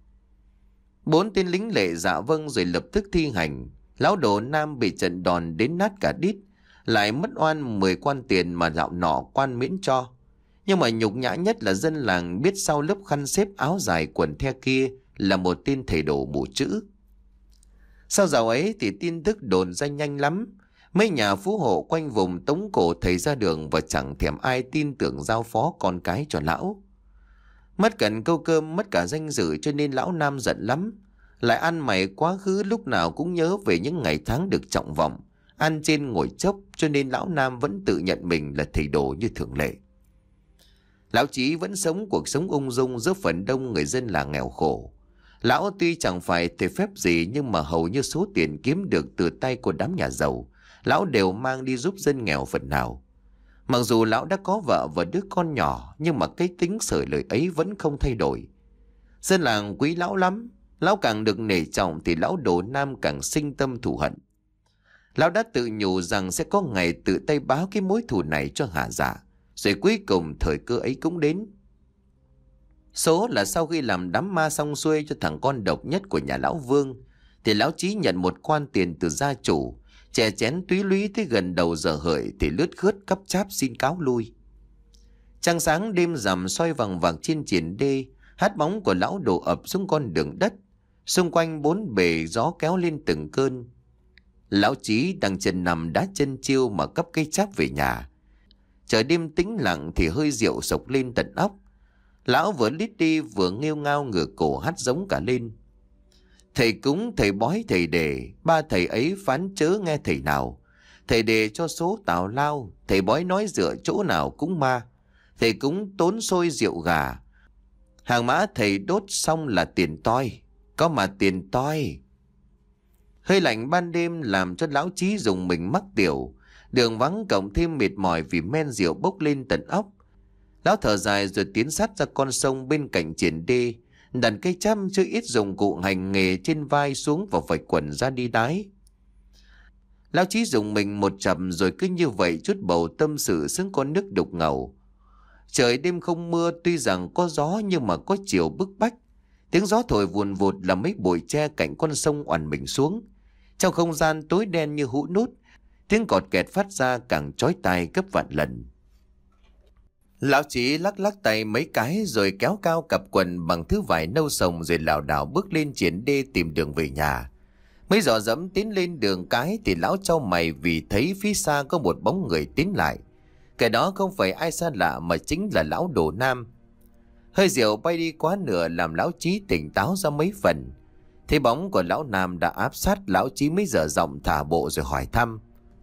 Bốn tên lính lệ dạ vâng rồi lập tức thi hành. Lão đồ Nam bị trận đòn đến nát cả đít, lại mất oan mười quan tiền mà dạo nọ quan miễn cho. Nhưng mà nhục nhã nhất là dân làng biết sau lớp khăn xếp áo dài quần the kia là một tên thầy đồ mù chữ. Sau dạo ấy thì tin tức đồn ra nhanh lắm. Mấy nhà phú hộ quanh vùng tống cổ thầy ra đường và chẳng thèm ai tin tưởng giao phó con cái cho lão. Mất cần câu cơm, mất cả danh dự cho nên lão Nam giận lắm. Lại ăn mày quá khứ lúc nào cũng nhớ về những ngày tháng được trọng vọng, ăn trên ngồi chốc, cho nên lão Nam vẫn tự nhận mình là thầy đồ như thường lệ. Lão Chí vẫn sống cuộc sống ung dung giữa phần đông người dân là nghèo khổ. Lão tuy chẳng phải thầy phép gì nhưng mà hầu như số tiền kiếm được từ tay của đám nhà giàu, lão đều mang đi giúp dân nghèo phần nào. Mặc dù lão đã có vợ và đứa con nhỏ, nhưng mà cái tính sởi lời ấy vẫn không thay đổi. Dân làng quý lão lắm. Lão càng được nể trọng thì lão đồ Nam càng sinh tâm thù hận. Lão đã tự nhủ rằng sẽ có ngày tự tay báo cái mối thù này cho Hà Dạ. Rồi cuối cùng thời cơ ấy cũng đến. Số là sau khi làm đám ma xong xuôi cho thằng con độc nhất của nhà lão Vương, thì lão Chí nhận một quan tiền từ gia chủ, Chè chén túy lúy tới gần đầu giờ hợi thì lướt khướt cắp cháp xin cáo lui. Trăng sáng đêm rằm soi vằng vặc trên triển đê, hát bóng của lão đổ ập xuống con đường đất. Xung quanh bốn bề gió kéo lên từng cơn. Lão Chí đang chân nằm đá chân chiêu mà cắp cây cháp về nhà. Trời đêm tĩnh lặng thì hơi rượu sộc lên tận óc. Lão vừa lít đi vừa nghêu ngao ngửa cổ hát giống cả lên. Thầy cúng, thầy bói, thầy đề, ba thầy ấy phán chớ nghe thầy nào. Thầy đề cho số tào lao, thầy bói nói dựa chỗ nào cũng ma. Thầy cúng tốn xôi rượu gà, hàng mã thầy đốt xong là tiền toi, có mà tiền toi. Hơi lạnh ban đêm làm cho lão Chí dùng mình mắc tiểu. Đường vắng cộng thêm mệt mỏi vì men rượu bốc lên tận óc. Lão thở dài rồi tiến sát ra con sông bên cạnh triển đê, đặt cây chăm chưa ít dụng cụ hành nghề trên vai xuống và vạch quần ra đi đái. Lão Chí dùng mình một chậm rồi cứ như vậy chút bầu tâm sự xứng con nước đục ngầu. Trời đêm không mưa, tuy rằng có gió nhưng mà có chiều bức bách. Tiếng gió thổi vùn vụt làm mấy bụi tre cạnh con sông oằn mình xuống. Trong không gian tối đen như hũ nút, tiếng cọt kẹt phát ra càng chói tai gấp vạn lần. Lão Chí lắc lắc tay mấy cái rồi kéo cao cặp quần bằng thứ vải nâu sồng rồi lảo đảo bước lên triển đê tìm đường về nhà. Mấy giò dẫm tiến lên đường cái thì lão chau mày vì thấy phía xa có một bóng người tiến lại. Cái đó không phải ai xa lạ mà chính là lão Đồ Nam. Hơi rượu bay đi quá nửa làm lão Chí tỉnh táo ra mấy phần. Thấy bóng của lão Nam đã áp sát, lão Chí mới dở giọng thả bộ rồi hỏi thăm.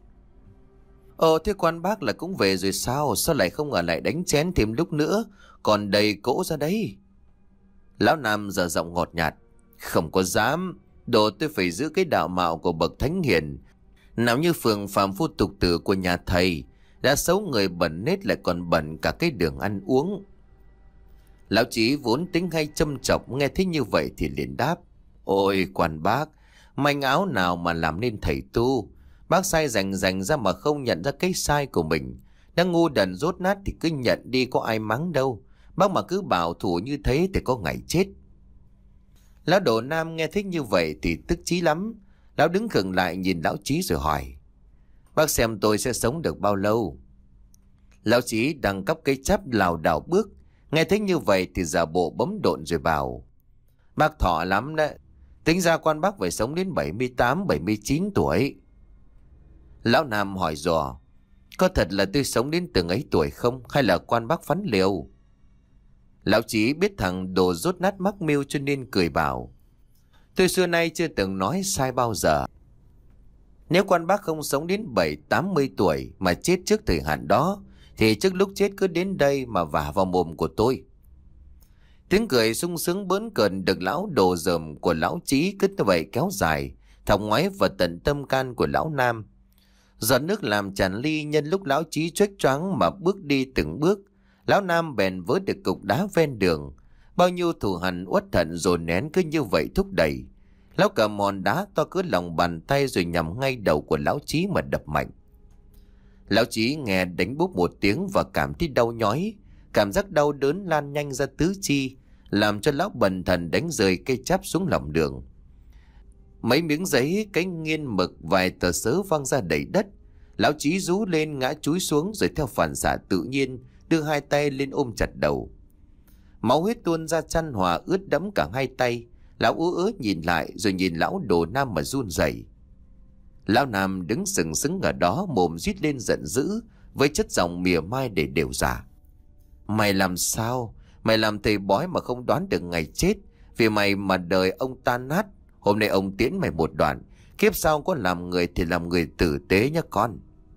Ờ thế quan bác là cũng về rồi sao? Sao lại không ở lại đánh chén thêm lúc nữa? Còn đầy cỗ ra đấy. Lão Nam dở giọng ngọt nhạt. Không có dám. Đồ tôi phải giữ cái đạo mạo của bậc thánh hiền. Nào như phường phàm phu tục tử của nhà thầy. Đã xấu người bẩn nết lại còn bẩn cả cái đường ăn uống. Lão Chí vốn tính hay châm chọc, nghe thấy như vậy thì liền đáp. Ôi quan bác, manh áo nào mà làm nên thầy tu. Bác sai rành rành ra mà không nhận ra cái sai của mình. Đang ngu đần rốt nát thì cứ nhận đi, có ai mắng đâu. Bác mà cứ bảo thủ như thế thì có ngày chết. Lão Đồ Nam nghe thấy như vậy thì tức chí lắm. Lão đứng khựng lại nhìn lão Chí rồi hỏi. Bác xem tôi sẽ sống được bao lâu? Lão Chí đang cắp cây chắp lảo đảo bước. Nghe thấy như vậy thì giả bộ bấm độn rồi bảo. Bác thọ lắm đấy. Tính ra quan bác phải sống đến bảy mươi tám, bảy mươi chín tuổi. Lão Nam hỏi dò. Có thật là tôi sống đến từng ấy tuổi không? Hay là quan bác phán liều? Lão Chí biết thằng đồ rốt nát mắc mưu cho nên cười bảo. Tôi xưa nay chưa từng nói sai bao giờ. Nếu quan bác không sống đến bảy tám mươi tuổi mà chết trước thời hạn đó, thì trước lúc chết cứ đến đây mà vả vào mồm của tôi. Tiếng cười sung sướng bớn cợn được lão đồ dởm của lão Chí cứ như vậy kéo dài, thọc ngoáy vào tận tâm can của lão Nam. Giọt nước làm tràn ly, nhân lúc lão Chí choếch choáng mà bước đi từng bước, lão Nam bèn vớ được cục đá ven đường. Bao nhiêu thù hằn uất hận dồn nén cứ như vậy thúc đẩy. Lão cầm hòn đá to cỡ lòng bàn tay rồi nhằm ngay đầu của lão Chí mà đập mạnh. Lão Chí nghe đánh búp một tiếng và cảm thấy đau nhói. Cảm giác đau đớn lan nhanh ra tứ chi, làm cho lão bần thần đánh rơi cây cháp xuống lòng đường. Mấy miếng giấy, cái nghiên mực, vài tờ sớ văng ra đầy đất. Lão Chí rú lên ngã chúi xuống rồi theo phản xạ tự nhiên đưa hai tay lên ôm chặt đầu. Máu huyết tuôn ra chăn hòa ướt đẫm cả hai tay. Lão ú ớ nhìn lại rồi nhìn lão Đồ Nam mà run rẩy. Lão Nam đứng sừng sững ở đó, mồm rít lên giận dữ với chất giọng mỉa mai để đều giả. Mày làm sao? Mày làm thầy bói mà không đoán được ngày chết. Vì mày mà đời ông tan nát. Hôm nay ông tiễn mày một đoạn. Kiếp sau có làm người thì làm người tử tế nhá con.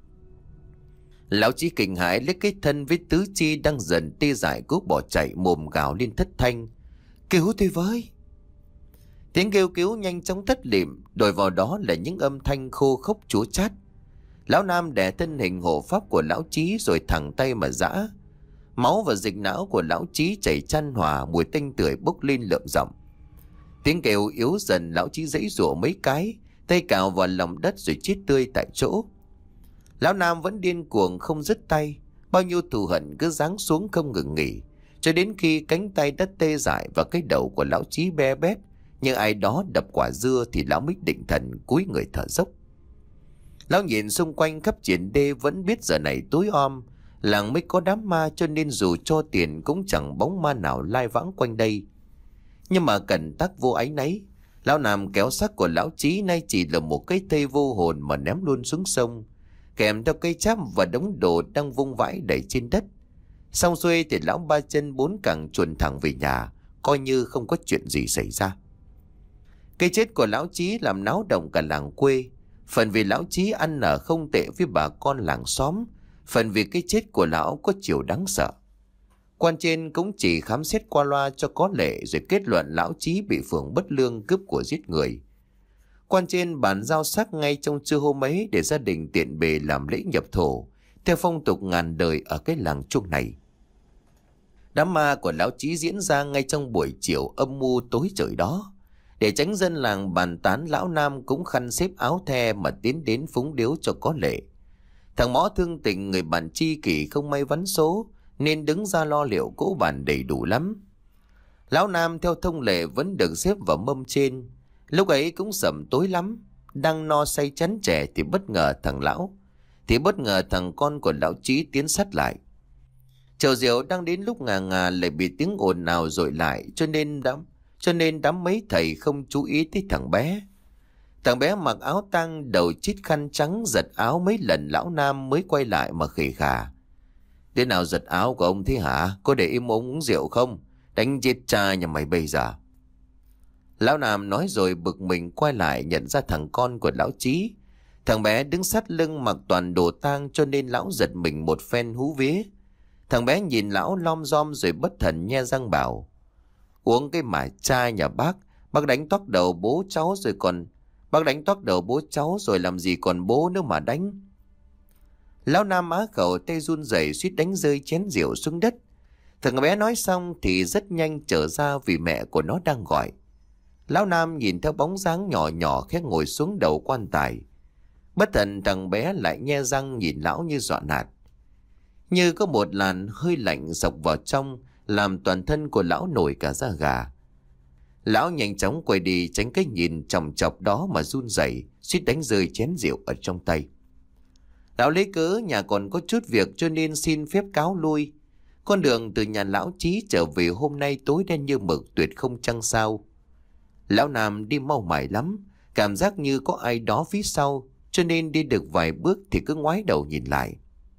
Lão Chí kinh hãi lấy cái thân với tứ chi đang dần tê dại cố bỏ chạy, mồm gào lên thất thanh. Cứu tôi với! Tiếng kêu cứu nhanh chóng thất liệm, đổi vào đó là những âm thanh khô khốc chúa chát. Lão Nam đè thân hình hộ pháp của lão Chí rồi thẳng tay mà giã. Máu và dịch não của lão Chí chảy chan hòa, mùi tanh tưởi bốc lên lợm giọng. Tiếng kêu yếu dần, lão Chí giãy giụa mấy cái, tay cào vào lòng đất rồi chết tươi tại chỗ. Lão Nam vẫn điên cuồng không dứt tay, bao nhiêu thù hận cứ giáng xuống không ngừng nghỉ, cho đến khi cánh tay đất tê dại và cái đầu của lão Chí be bét như ai đó đập quả dưa thì lão mới định thần cúi người thở dốc. Lão nhìn xung quanh khắp triển đê vẫn biết giờ này tối om, làng mới có đám ma, cho nên dù cho tiền cũng chẳng bóng ma nào lai vãng quanh đây. Nhưng mà cẩn tắc vô áy náy, lão Nam kéo xác của lão Chí nay chỉ là một cái thây vô hồn mà ném luôn xuống sông, kèm theo cây cháp và đống đồ đang vung vãi đầy trên đất. Xong xuôi thì lão ba chân bốn cẳng chuồn thẳng về nhà, coi như không có chuyện gì xảy ra. Cái chết của lão Chí làm náo động cả làng quê, phần vì lão Chí ăn ở không tệ với bà con làng xóm, phần vì cái chết của lão có chiều đáng sợ. Quan trên cũng chỉ khám xét qua loa cho có lệ rồi kết luận lão Chí bị phường bất lương cướp của giết người. Quan trên bàn giao xác ngay trong trưa hôm ấy để gia đình tiện bề làm lễ nhập thổ, theo phong tục ngàn đời ở cái làng chuông này. Đám ma của lão Chí diễn ra ngay trong buổi chiều âm mưu tối trời đó. Để tránh dân làng bàn tán, lão Nam cũng khăn xếp áo the mà tiến đến phúng điếu cho có lệ. Thằng Mõ thương tình người bạn tri kỷ không may vắn số, nên đứng ra lo liệu cỗ bàn đầy đủ lắm. Lão Nam theo thông lệ vẫn được xếp vào mâm trên. Lúc ấy cũng sẩm tối lắm, đang no say chắn trẻ thì bất ngờ thằng lão Thì bất ngờ thằng con của lão Chí tiến sát lại. Chầu rượu đang đến lúc ngà ngà lại bị tiếng ồn nào dội lại, cho nên đám cho nên đám mấy thầy không chú ý tới thằng bé. Thằng bé mặc áo tang, đầu chít khăn trắng, giật áo mấy lần lão Nam mới quay lại mà khề khà: "Thế nào giật áo của ông thế hả? Có để im ông uống rượu không? Đánh chết cha nhà mày bây giờ." Lão Nam nói rồi bực mình quay lại nhận ra thằng con của lão Chí. Thằng bé đứng sát lưng mặc toàn đồ tang, cho nên lão giật mình một phen hú vía. Thằng bé nhìn lão lom rom rồi bất thần nhe răng bảo: "Uống cái mà cha nhà bác, bác đánh toác đầu bố cháu rồi còn Bác đánh toác đầu bố cháu rồi làm gì còn bố nữa mà đánh." Lão Nam á khẩu, tay run rẩy suýt đánh rơi chén rượu xuống đất. Thằng bé nói xong thì rất nhanh trở ra vì mẹ của nó đang gọi. Lão Nam nhìn theo bóng dáng nhỏ nhỏ khẽ ngồi xuống đầu quan tài. Bất thần thằng bé lại nhe răng nhìn lão như dọa nạt. Như có một làn hơi lạnh dọc vào trong, làm toàn thân của lão nổi cả da gà. Lão nhanh chóng quay đi tránh cái nhìn chòng chọc đó mà run rẩy, suýt đánh rơi chén rượu ở trong tay. Lão lấy cớ nhà còn có chút việc cho nên xin phép cáo lui. Con đường từ nhà lão Chí trở về hôm nay tối đen như mực, tuyệt không trăng sao. Lão Nam đi mau mải lắm, cảm giác như có ai đó phía sau, cho nên đi được vài bước thì cứ ngoái đầu nhìn lại.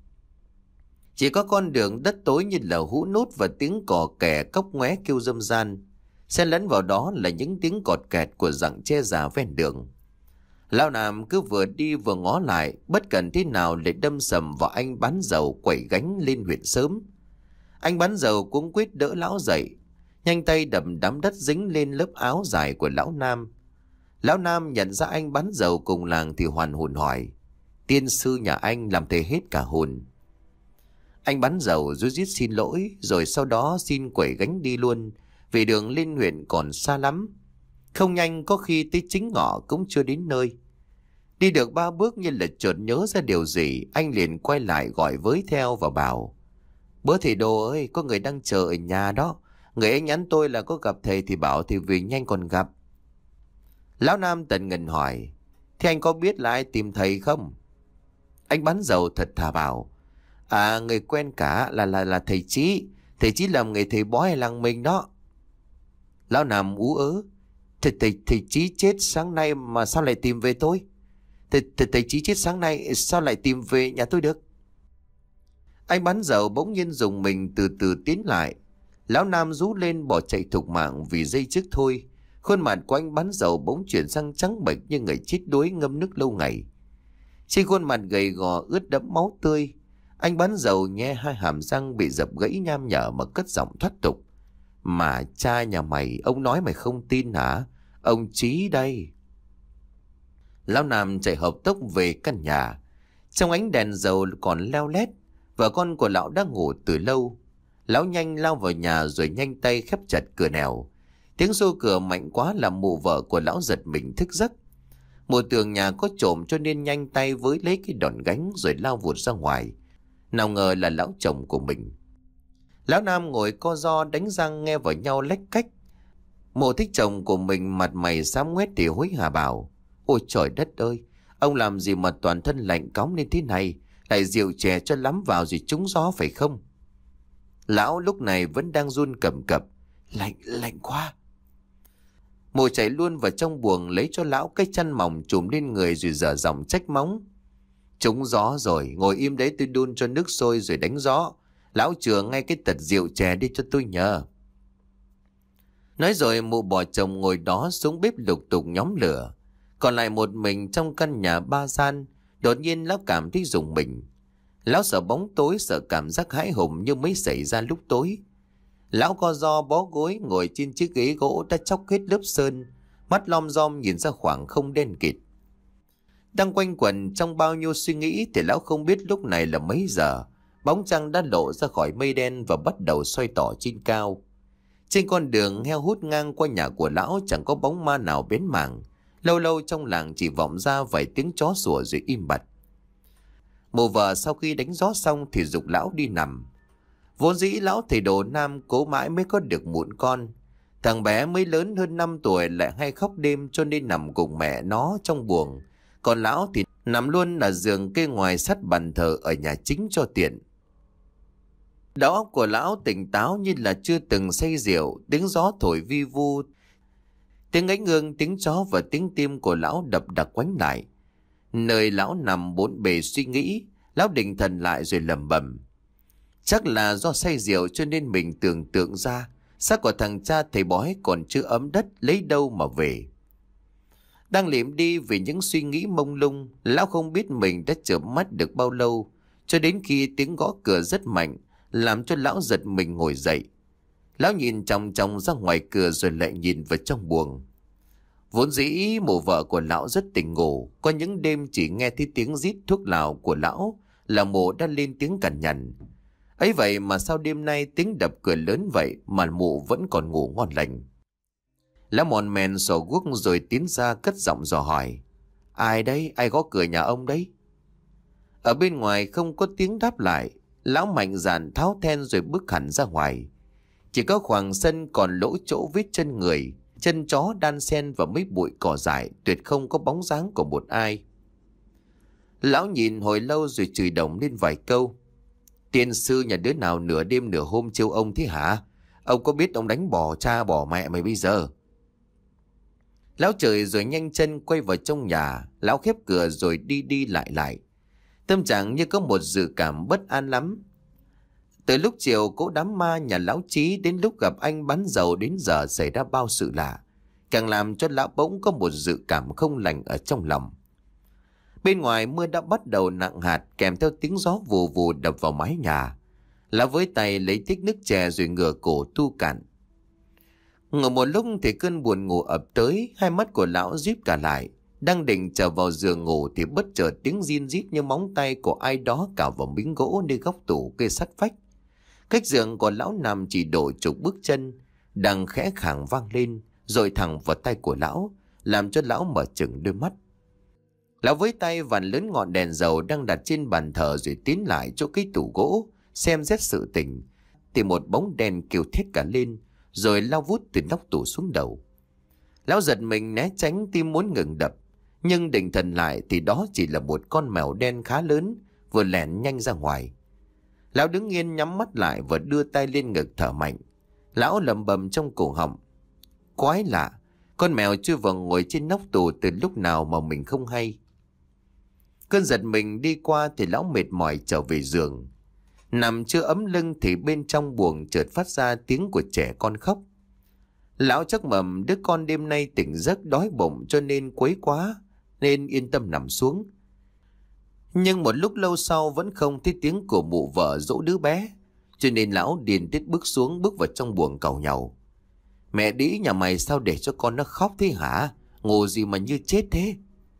Chỉ có con đường đất tối như là hũ nút và tiếng cò kè cóc ngoé kêu râm ran. Xen lẫn vào đó là những tiếng cọt kẹt của rặng tre già ven đường. Lão Nam cứ vừa đi vừa ngó lại, bất cần thế nào để đâm sầm vào anh bán dầu quẩy gánh lên huyện sớm. Anh bán dầu cũng quyết đỡ lão dậy, nhanh tay đập đám đất dính lên lớp áo dài của lão Nam. Lão Nam nhận ra anh bán dầu cùng làng thì hoàn hồn hỏi: "Tiên sư nhà anh làm thề hết cả hồn." Anh bán dầu rối rít xin lỗi, rồi sau đó xin quẩy gánh đi luôn, vì đường lên huyện còn xa lắm. Không nhanh có khi tới chính ngọ cũng chưa đến nơi. Đi được ba bước như là chợt nhớ ra điều gì, anh liền quay lại gọi với theo và bảo: "Bữa thầy Đồ ơi, có người đang chờ ở nhà đó. Người ấy nhắn tôi là có gặp thầy thì bảo thì vì nhanh còn gặp." Lão Nam tần ngần hỏi: "Thế anh có biết là ai tìm thầy không?" Anh bán dầu thật thà bảo: "À, người quen cả, là là là thầy Chí. Thầy Chí làm người thầy bói ở làng mình đó." Lão Nam ú ớ: Thầy, thầy, thầy Chí chết sáng nay mà sao lại tìm về tôi? Thầy, thầy, thầy Chí chết sáng nay sao lại tìm về nhà tôi được?" Anh bán dầu bỗng nhiên dùng mình từ từ tiến lại. Lão Nam rú lên bỏ chạy thục mạng vì giây trước thôi. Khuôn mặt của anh bán dầu bỗng chuyển sang trắng bệch như người chết đuối ngâm nước lâu ngày. Trên khuôn mặt gầy gò ướt đẫm máu tươi, anh bán dầu nhe hai hàm răng bị dập gãy nham nhở mà cất giọng thoát tục: "Mà cha nhà mày, ông nói mày không tin hả? Ông Chí đây." Lão Nam chạy hợp tốc về căn nhà. Trong ánh đèn dầu còn leo lét, vợ con của lão đã ngủ từ lâu. Lão nhanh lao vào nhà rồi nhanh tay khép chặt cửa nẻo. Tiếng xô cửa mạnh quá làm mụ vợ của lão giật mình thức giấc. Mụ tưởng nhà có trộm cho nên nhanh tay với lấy cái đòn gánh rồi lao vụt ra ngoài. Nào ngờ là lão chồng của mình. Lão Nam ngồi co ro đánh răng nghe vào nhau lách cách. Mụ thích chồng của mình mặt mày xám ngoét thì hối hả bảo: "Ôi trời đất ơi, Ông làm gì mà toàn thân lạnh cóng lên thế này, lại rượu chè cho lắm vào rồi trúng gió phải không? Lão lúc này vẫn đang run cầm cập. Lạnh, lạnh quá. Mụ chạy luôn vào trong buồng lấy cho lão cái chăn mỏng trùm lên người rồi dở giọng trách móng. Trúng gió rồi, ngồi im đấy tôi đun cho nước sôi rồi đánh gió. Lão chừa ngay cái tật rượu chè đi cho tôi nhờ. Nói rồi mụ bỏ chồng ngồi đó xuống bếp lục tục nhóm lửa. Còn lại một mình trong căn nhà ba gian. Đột nhiên lão cảm thấy rùng mình. Lão sợ bóng tối, sợ cảm giác hãi hùng như mới xảy ra lúc tối. Lão co ro bó gối ngồi trên chiếc ghế gỗ đã chóc hết lớp sơn, mắt lom rom nhìn ra khoảng không đen kịt. Đang quanh quẩn trong bao nhiêu suy nghĩ thì lão không biết lúc này là mấy giờ. Bóng trăng đã lộ ra khỏi mây đen và bắt đầu xoay tỏ trên cao. Trên con đường heo hút ngang qua nhà của lão chẳng có bóng ma nào bén mảng. Lâu lâu trong làng chỉ vọng ra vài tiếng chó sủa rồi im bặt. Mụ vợ sau khi đánh gió xong thì giục lão đi nằm. Vốn dĩ lão thầy đồ Nam cố mãi mới có được mụn con. Thằng bé mới lớn hơn năm tuổi lại hay khóc đêm cho nên nằm cùng mẹ nó trong buồng. Còn lão thì nằm luôn ở giường kê ngoài sắt bàn thờ ở nhà chính cho tiện. Đầu óc của lão tỉnh táo như là chưa từng say rượu, tiếng gió thổi vi vu. Tiếng ánh ương, tiếng chó và tiếng tim của lão đập đặc quánh lại. Nơi lão nằm bốn bề suy nghĩ, lão định thần lại rồi lẩm bẩm. Chắc là do say rượu cho nên mình tưởng tượng ra xác của thằng cha thầy bói còn chưa ấm đất lấy đâu mà về. Đang liệm đi vì những suy nghĩ mông lung, lão không biết mình đã chợp mắt được bao lâu, cho đến khi tiếng gõ cửa rất mạnh, làm cho lão giật mình ngồi dậy. Lão nhìn chòng chòng ra ngoài cửa rồi lại nhìn vào trong buồng. Vốn dĩ mụ vợ của lão rất tỉnh ngủ, có những đêm chỉ nghe thấy tiếng rít thuốc lào của lão là mụ đã lên tiếng cằn nhằn. Ấy vậy mà sao đêm nay tiếng đập cửa lớn vậy mà mụ vẫn còn ngủ ngon lành. Lão mòn mèn sổ guốc rồi tiến ra cất giọng dò hỏi. Ai đấy? Ai gõ cửa nhà ông đấy? Ở bên ngoài không có tiếng đáp lại. Lão mạnh dạn tháo then rồi bước hẳn ra ngoài. Chỉ có khoảng sân còn lỗ chỗ vết chân người, chân chó đan xen và mấy bụi cỏ dại, tuyệt không có bóng dáng của một ai. Lão nhìn hồi lâu rồi chửi đồng lên vài câu. Tiên sư nhà đứa nào nửa đêm nửa hôm chiêu ông thế hả? Ông có biết ông đánh bỏ cha bỏ mẹ mày bây giờ? Lão chửi rồi nhanh chân quay vào trong nhà. Lão khép cửa rồi đi đi lại lại. Tâm trạng như có một dự cảm bất an lắm. Từ lúc chiều cỗ đám ma nhà lão Chí đến lúc gặp anh bán dầu đến giờ xảy ra bao sự lạ, càng làm cho lão bỗng có một dự cảm không lành ở trong lòng. Bên ngoài mưa đã bắt đầu nặng hạt kèm theo tiếng gió vù vù đập vào mái nhà. Lão với tay lấy thích nước chè rồi ngửa cổ tu cạn. Ngồi một lúc thì cơn buồn ngủ ập tới, hai mắt của lão díp cả lại. Đang định trở vào giường ngủ thì bất chợt tiếng rin rít như móng tay của ai đó cào vào miếng gỗ nơi góc tủ cây sắt vách. Cách giường của lão nằm chỉ độ chục bước chân, đang khẽ khàng vang lên rồi thẳng vào tay của lão, làm cho lão mở chừng đôi mắt. Lão với tay vặn lớn ngọn đèn dầu đang đặt trên bàn thờ rồi tiến lại chỗ cái tủ gỗ xem xét sự tình, thì một bóng đen kêu thét cả lên rồi lao vút từ nóc tủ xuống đầu. Lão giật mình né tránh, tim muốn ngừng đập, nhưng định thần lại thì đó chỉ là một con mèo đen khá lớn vừa lẻn nhanh ra ngoài. Lão đứng yên nhắm mắt lại và đưa tay lên ngực thở mạnh. Lão lẩm bẩm trong cổ họng. Quái lạ, con mèo chưa vào ngồi trên nóc tủ từ lúc nào mà mình không hay. Cơn giật mình đi qua thì lão mệt mỏi trở về giường. Nằm chưa ấm lưng thì bên trong buồng chợt phát ra tiếng của trẻ con khóc. Lão chắc mầm đứa con đêm nay tỉnh giấc đói bụng cho nên quấy quá, nên yên tâm nằm xuống. Nhưng một lúc lâu sau vẫn không thấy tiếng của mụ vợ dỗ đứa bé, cho nên lão điền tiết bước xuống, bước vào trong buồng cầu nhàu. Mẹ đĩ nhà mày sao để cho con nó khóc thế hả? Ngủ gì mà như chết thế?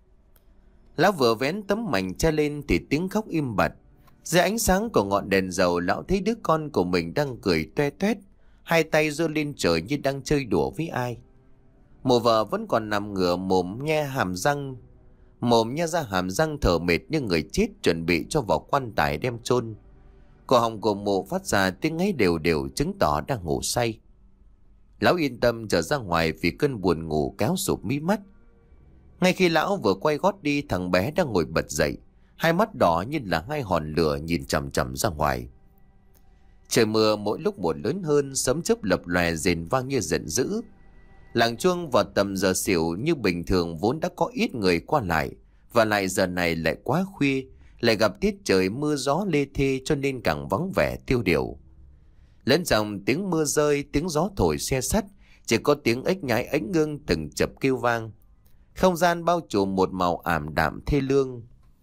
Lão vừa vén tấm mành che lên thì tiếng khóc im bặt. Dưới ánh sáng của ngọn đèn dầu, lão thấy đứa con của mình đang cười toe toét, hai tay giơ lên trời như đang chơi đùa với ai. Mụ vợ vẫn còn nằm ngửa mồm nhe hàm răng, mồm nhe ra hàm răng thở mệt như người chết chuẩn bị cho vào quan tài đem chôn. Cổ họng của mụ phát ra tiếng ngáy đều đều chứng tỏ đang ngủ say. Lão yên tâm trở ra ngoài vì cơn buồn ngủ kéo sụp mí mắt. Ngay khi lão vừa quay gót đi, thằng bé đang ngồi bật dậy, hai mắt đỏ như là hai hòn lửa nhìn chằm chằm ra ngoài. Trời mưa mỗi lúc một lớn hơn, sấm chớp lập lòe rền vang như giận dữ. Làng chuông vào tầm giờ xỉu như bình thường vốn đã có ít người qua lại, và lại giờ này lại quá khuya, lại gặp tiết trời mưa gió lê thê cho nên càng vắng vẻ tiêu điều. Lẫn dòng tiếng mưa rơi, tiếng gió thổi xe sắt, chỉ có tiếng ếch nhái ếch ngưng từng chập kêu vang. Không gian bao trùm một màu ảm đạm thê lương.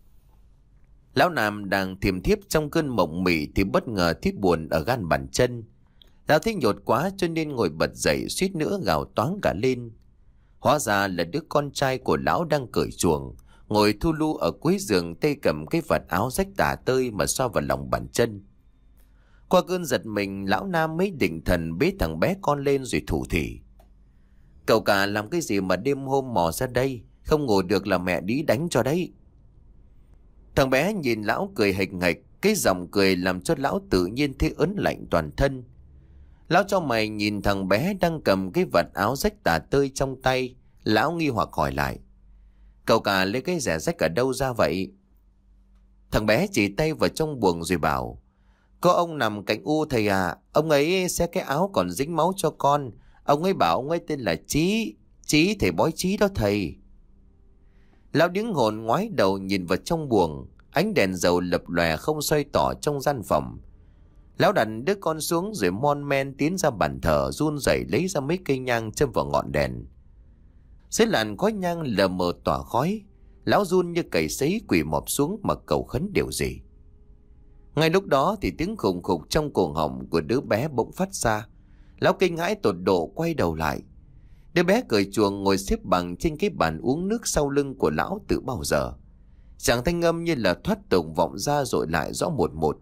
Lão Nam đang thiềm thiếp trong cơn mộng mị thì bất ngờ thấy buồn ở gan bàn chân. Lão thấy nhột quá cho nên ngồi bật dậy, suýt nữa gào toáng cả lên. Hóa ra là đứa con trai của lão đang cởi chuồng, ngồi thu lu ở cuối giường, tay cầm cái vạt áo rách tả tơi mà xoa vào lòng bàn chân. Qua cơn giật mình, lão Nam mới định thần bế thằng bé con lên rồi thủ thỉ: "Cậu cả làm cái gì mà đêm hôm mò ra đây, không ngủ được là mẹ đi đánh cho đấy." Thằng bé nhìn lão cười hệch hệch, cái giọng cười làm cho lão tự nhiên thấy ớn lạnh toàn thân. Lão cho mày nhìn thằng bé đang cầm cái vạt áo rách tả tơi trong tay, lão nghi hoặc hỏi lại: "Cậu cả lấy cái rẻ rách ở đâu ra vậy?" Thằng bé chỉ tay vào trong buồng rồi bảo: "Có ông nằm cạnh u thầy à, ông ấy xé cái áo còn dính máu cho con. Ông ấy bảo ông ấy tên là Chí, Chí thầy bói Chí đó thầy." Lão điếng hồn ngoái đầu nhìn vào trong buồng, ánh đèn dầu lập lòe không xoay tỏ trong gian phòng. Lão đặt đứa con xuống rồi mon men tiến ra bàn thờ, run rẩy lấy ra mấy cây nhang châm vào ngọn đèn. Dưới làn khói nhang lờ mờ tỏa khói, lão run như cầy sấy quỳ mọp xuống mà cầu khấn điều gì. Ngay lúc đó thì tiếng khùng khục trong cổ họng của đứa bé bỗng phát ra. Lão kinh hãi tột độ quay đầu lại. Đứa bé cởi chuồng ngồi xếp bằng trên cái bàn uống nước sau lưng của lão từ bao giờ. Chàng thanh âm như là thoát tục vọng ra rồi lại rõ một một: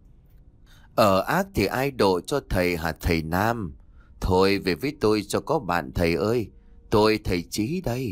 "Ở ác thì ai độ cho thầy hả thầy Nam? Thôi về với tôi cho có bạn thầy ơi, tôi thầy Chí đây."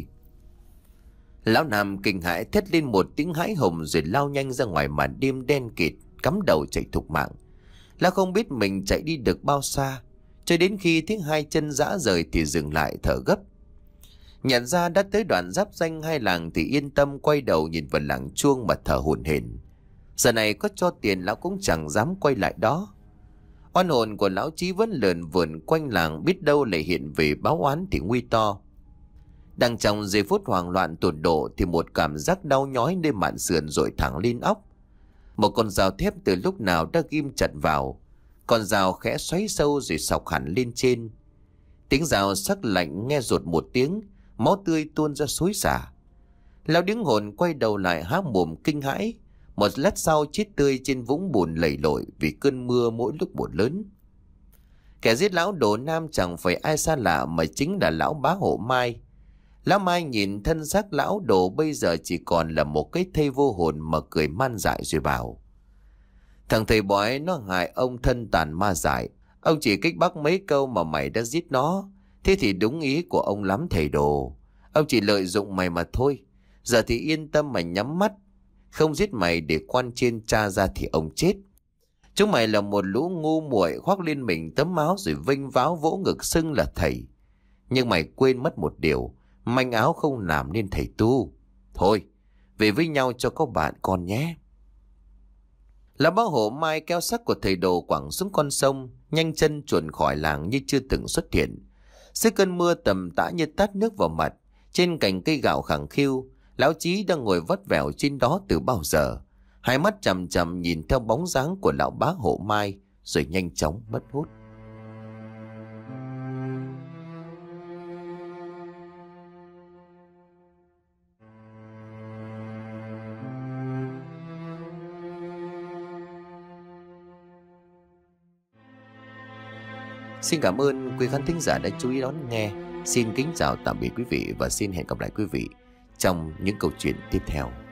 Lão Nam kinh hãi thét lên một tiếng hãi hùng rồi lao nhanh ra ngoài màn đêm đen kịt, cắm đầu chạy thục mạng. Lão không biết mình chạy đi được bao xa, cho đến khi tiếng hai chân rã rời thì dừng lại thở gấp. Nhận ra đã tới đoạn giáp ranh hai làng thì yên tâm quay đầu nhìn vào làng chuông mà thở hổn hển. Giờ này có cho tiền lão cũng chẳng dám quay lại đó. Oan hồn của lão Chí vẫn lờn vờn quanh làng, biết đâu lại hiện về báo oán thì nguy to. Đang trong giây phút hoảng loạn tột độ thì một cảm giác đau nhói nơi mạn sườn rồi thẳng lên óc. Một con dao thép từ lúc nào đã ghim chặt vào. Con dao khẽ xoáy sâu rồi sọc hẳn lên trên. Tiếng dao sắc lạnh nghe rột một tiếng, máu tươi tuôn ra xối xả. Lão điếng hồn quay đầu lại há mồm kinh hãi. Một lát sau chết tươi trên vũng bùn lầy lội vì cơn mưa mỗi lúc một lớn. Kẻ giết lão Đồ Nam chẳng phải ai xa lạ mà chính là lão Bá Hộ Mai. Lão Mai nhìn thân xác lão Đồ bây giờ chỉ còn là một cái thây vô hồn mà cười man dại rồi bảo: "Thằng thầy bói nó hại ông thân tàn ma dại. Ông chỉ kích bác mấy câu mà mày đã giết nó. Thế thì đúng ý của ông lắm thầy Đồ. Ông chỉ lợi dụng mày mà thôi. Giờ thì yên tâm mà nhắm mắt. Không giết mày để quan trên tra ra thì ông chết. Chúng mày là một lũ ngu muội khoác lên mình tấm áo rồi vênh váo vỗ ngực xưng là thầy. Nhưng mày quên mất một điều, manh áo không làm nên thầy tu. Thôi, về với nhau cho có bạn con nhé." Lão Bá Hộ Mai kéo xác của thầy Đồ quẳng xuống con sông, nhanh chân chuồn khỏi làng như chưa từng xuất hiện. Dưới cơn mưa tầm tã như tát nước vào mặt, trên cành cây gạo khẳng khiu, lão Chí đang ngồi vắt vẻo trên đó từ bao giờ. Hai mắt chằm chằm nhìn theo bóng dáng của lão Bá Hộ Mai rồi nhanh chóng mất hút. Xin cảm ơn quý khán thính giả đã chú ý đón nghe. Xin kính chào tạm biệt quý vị và xin hẹn gặp lại quý vị trong những câu chuyện tiếp theo.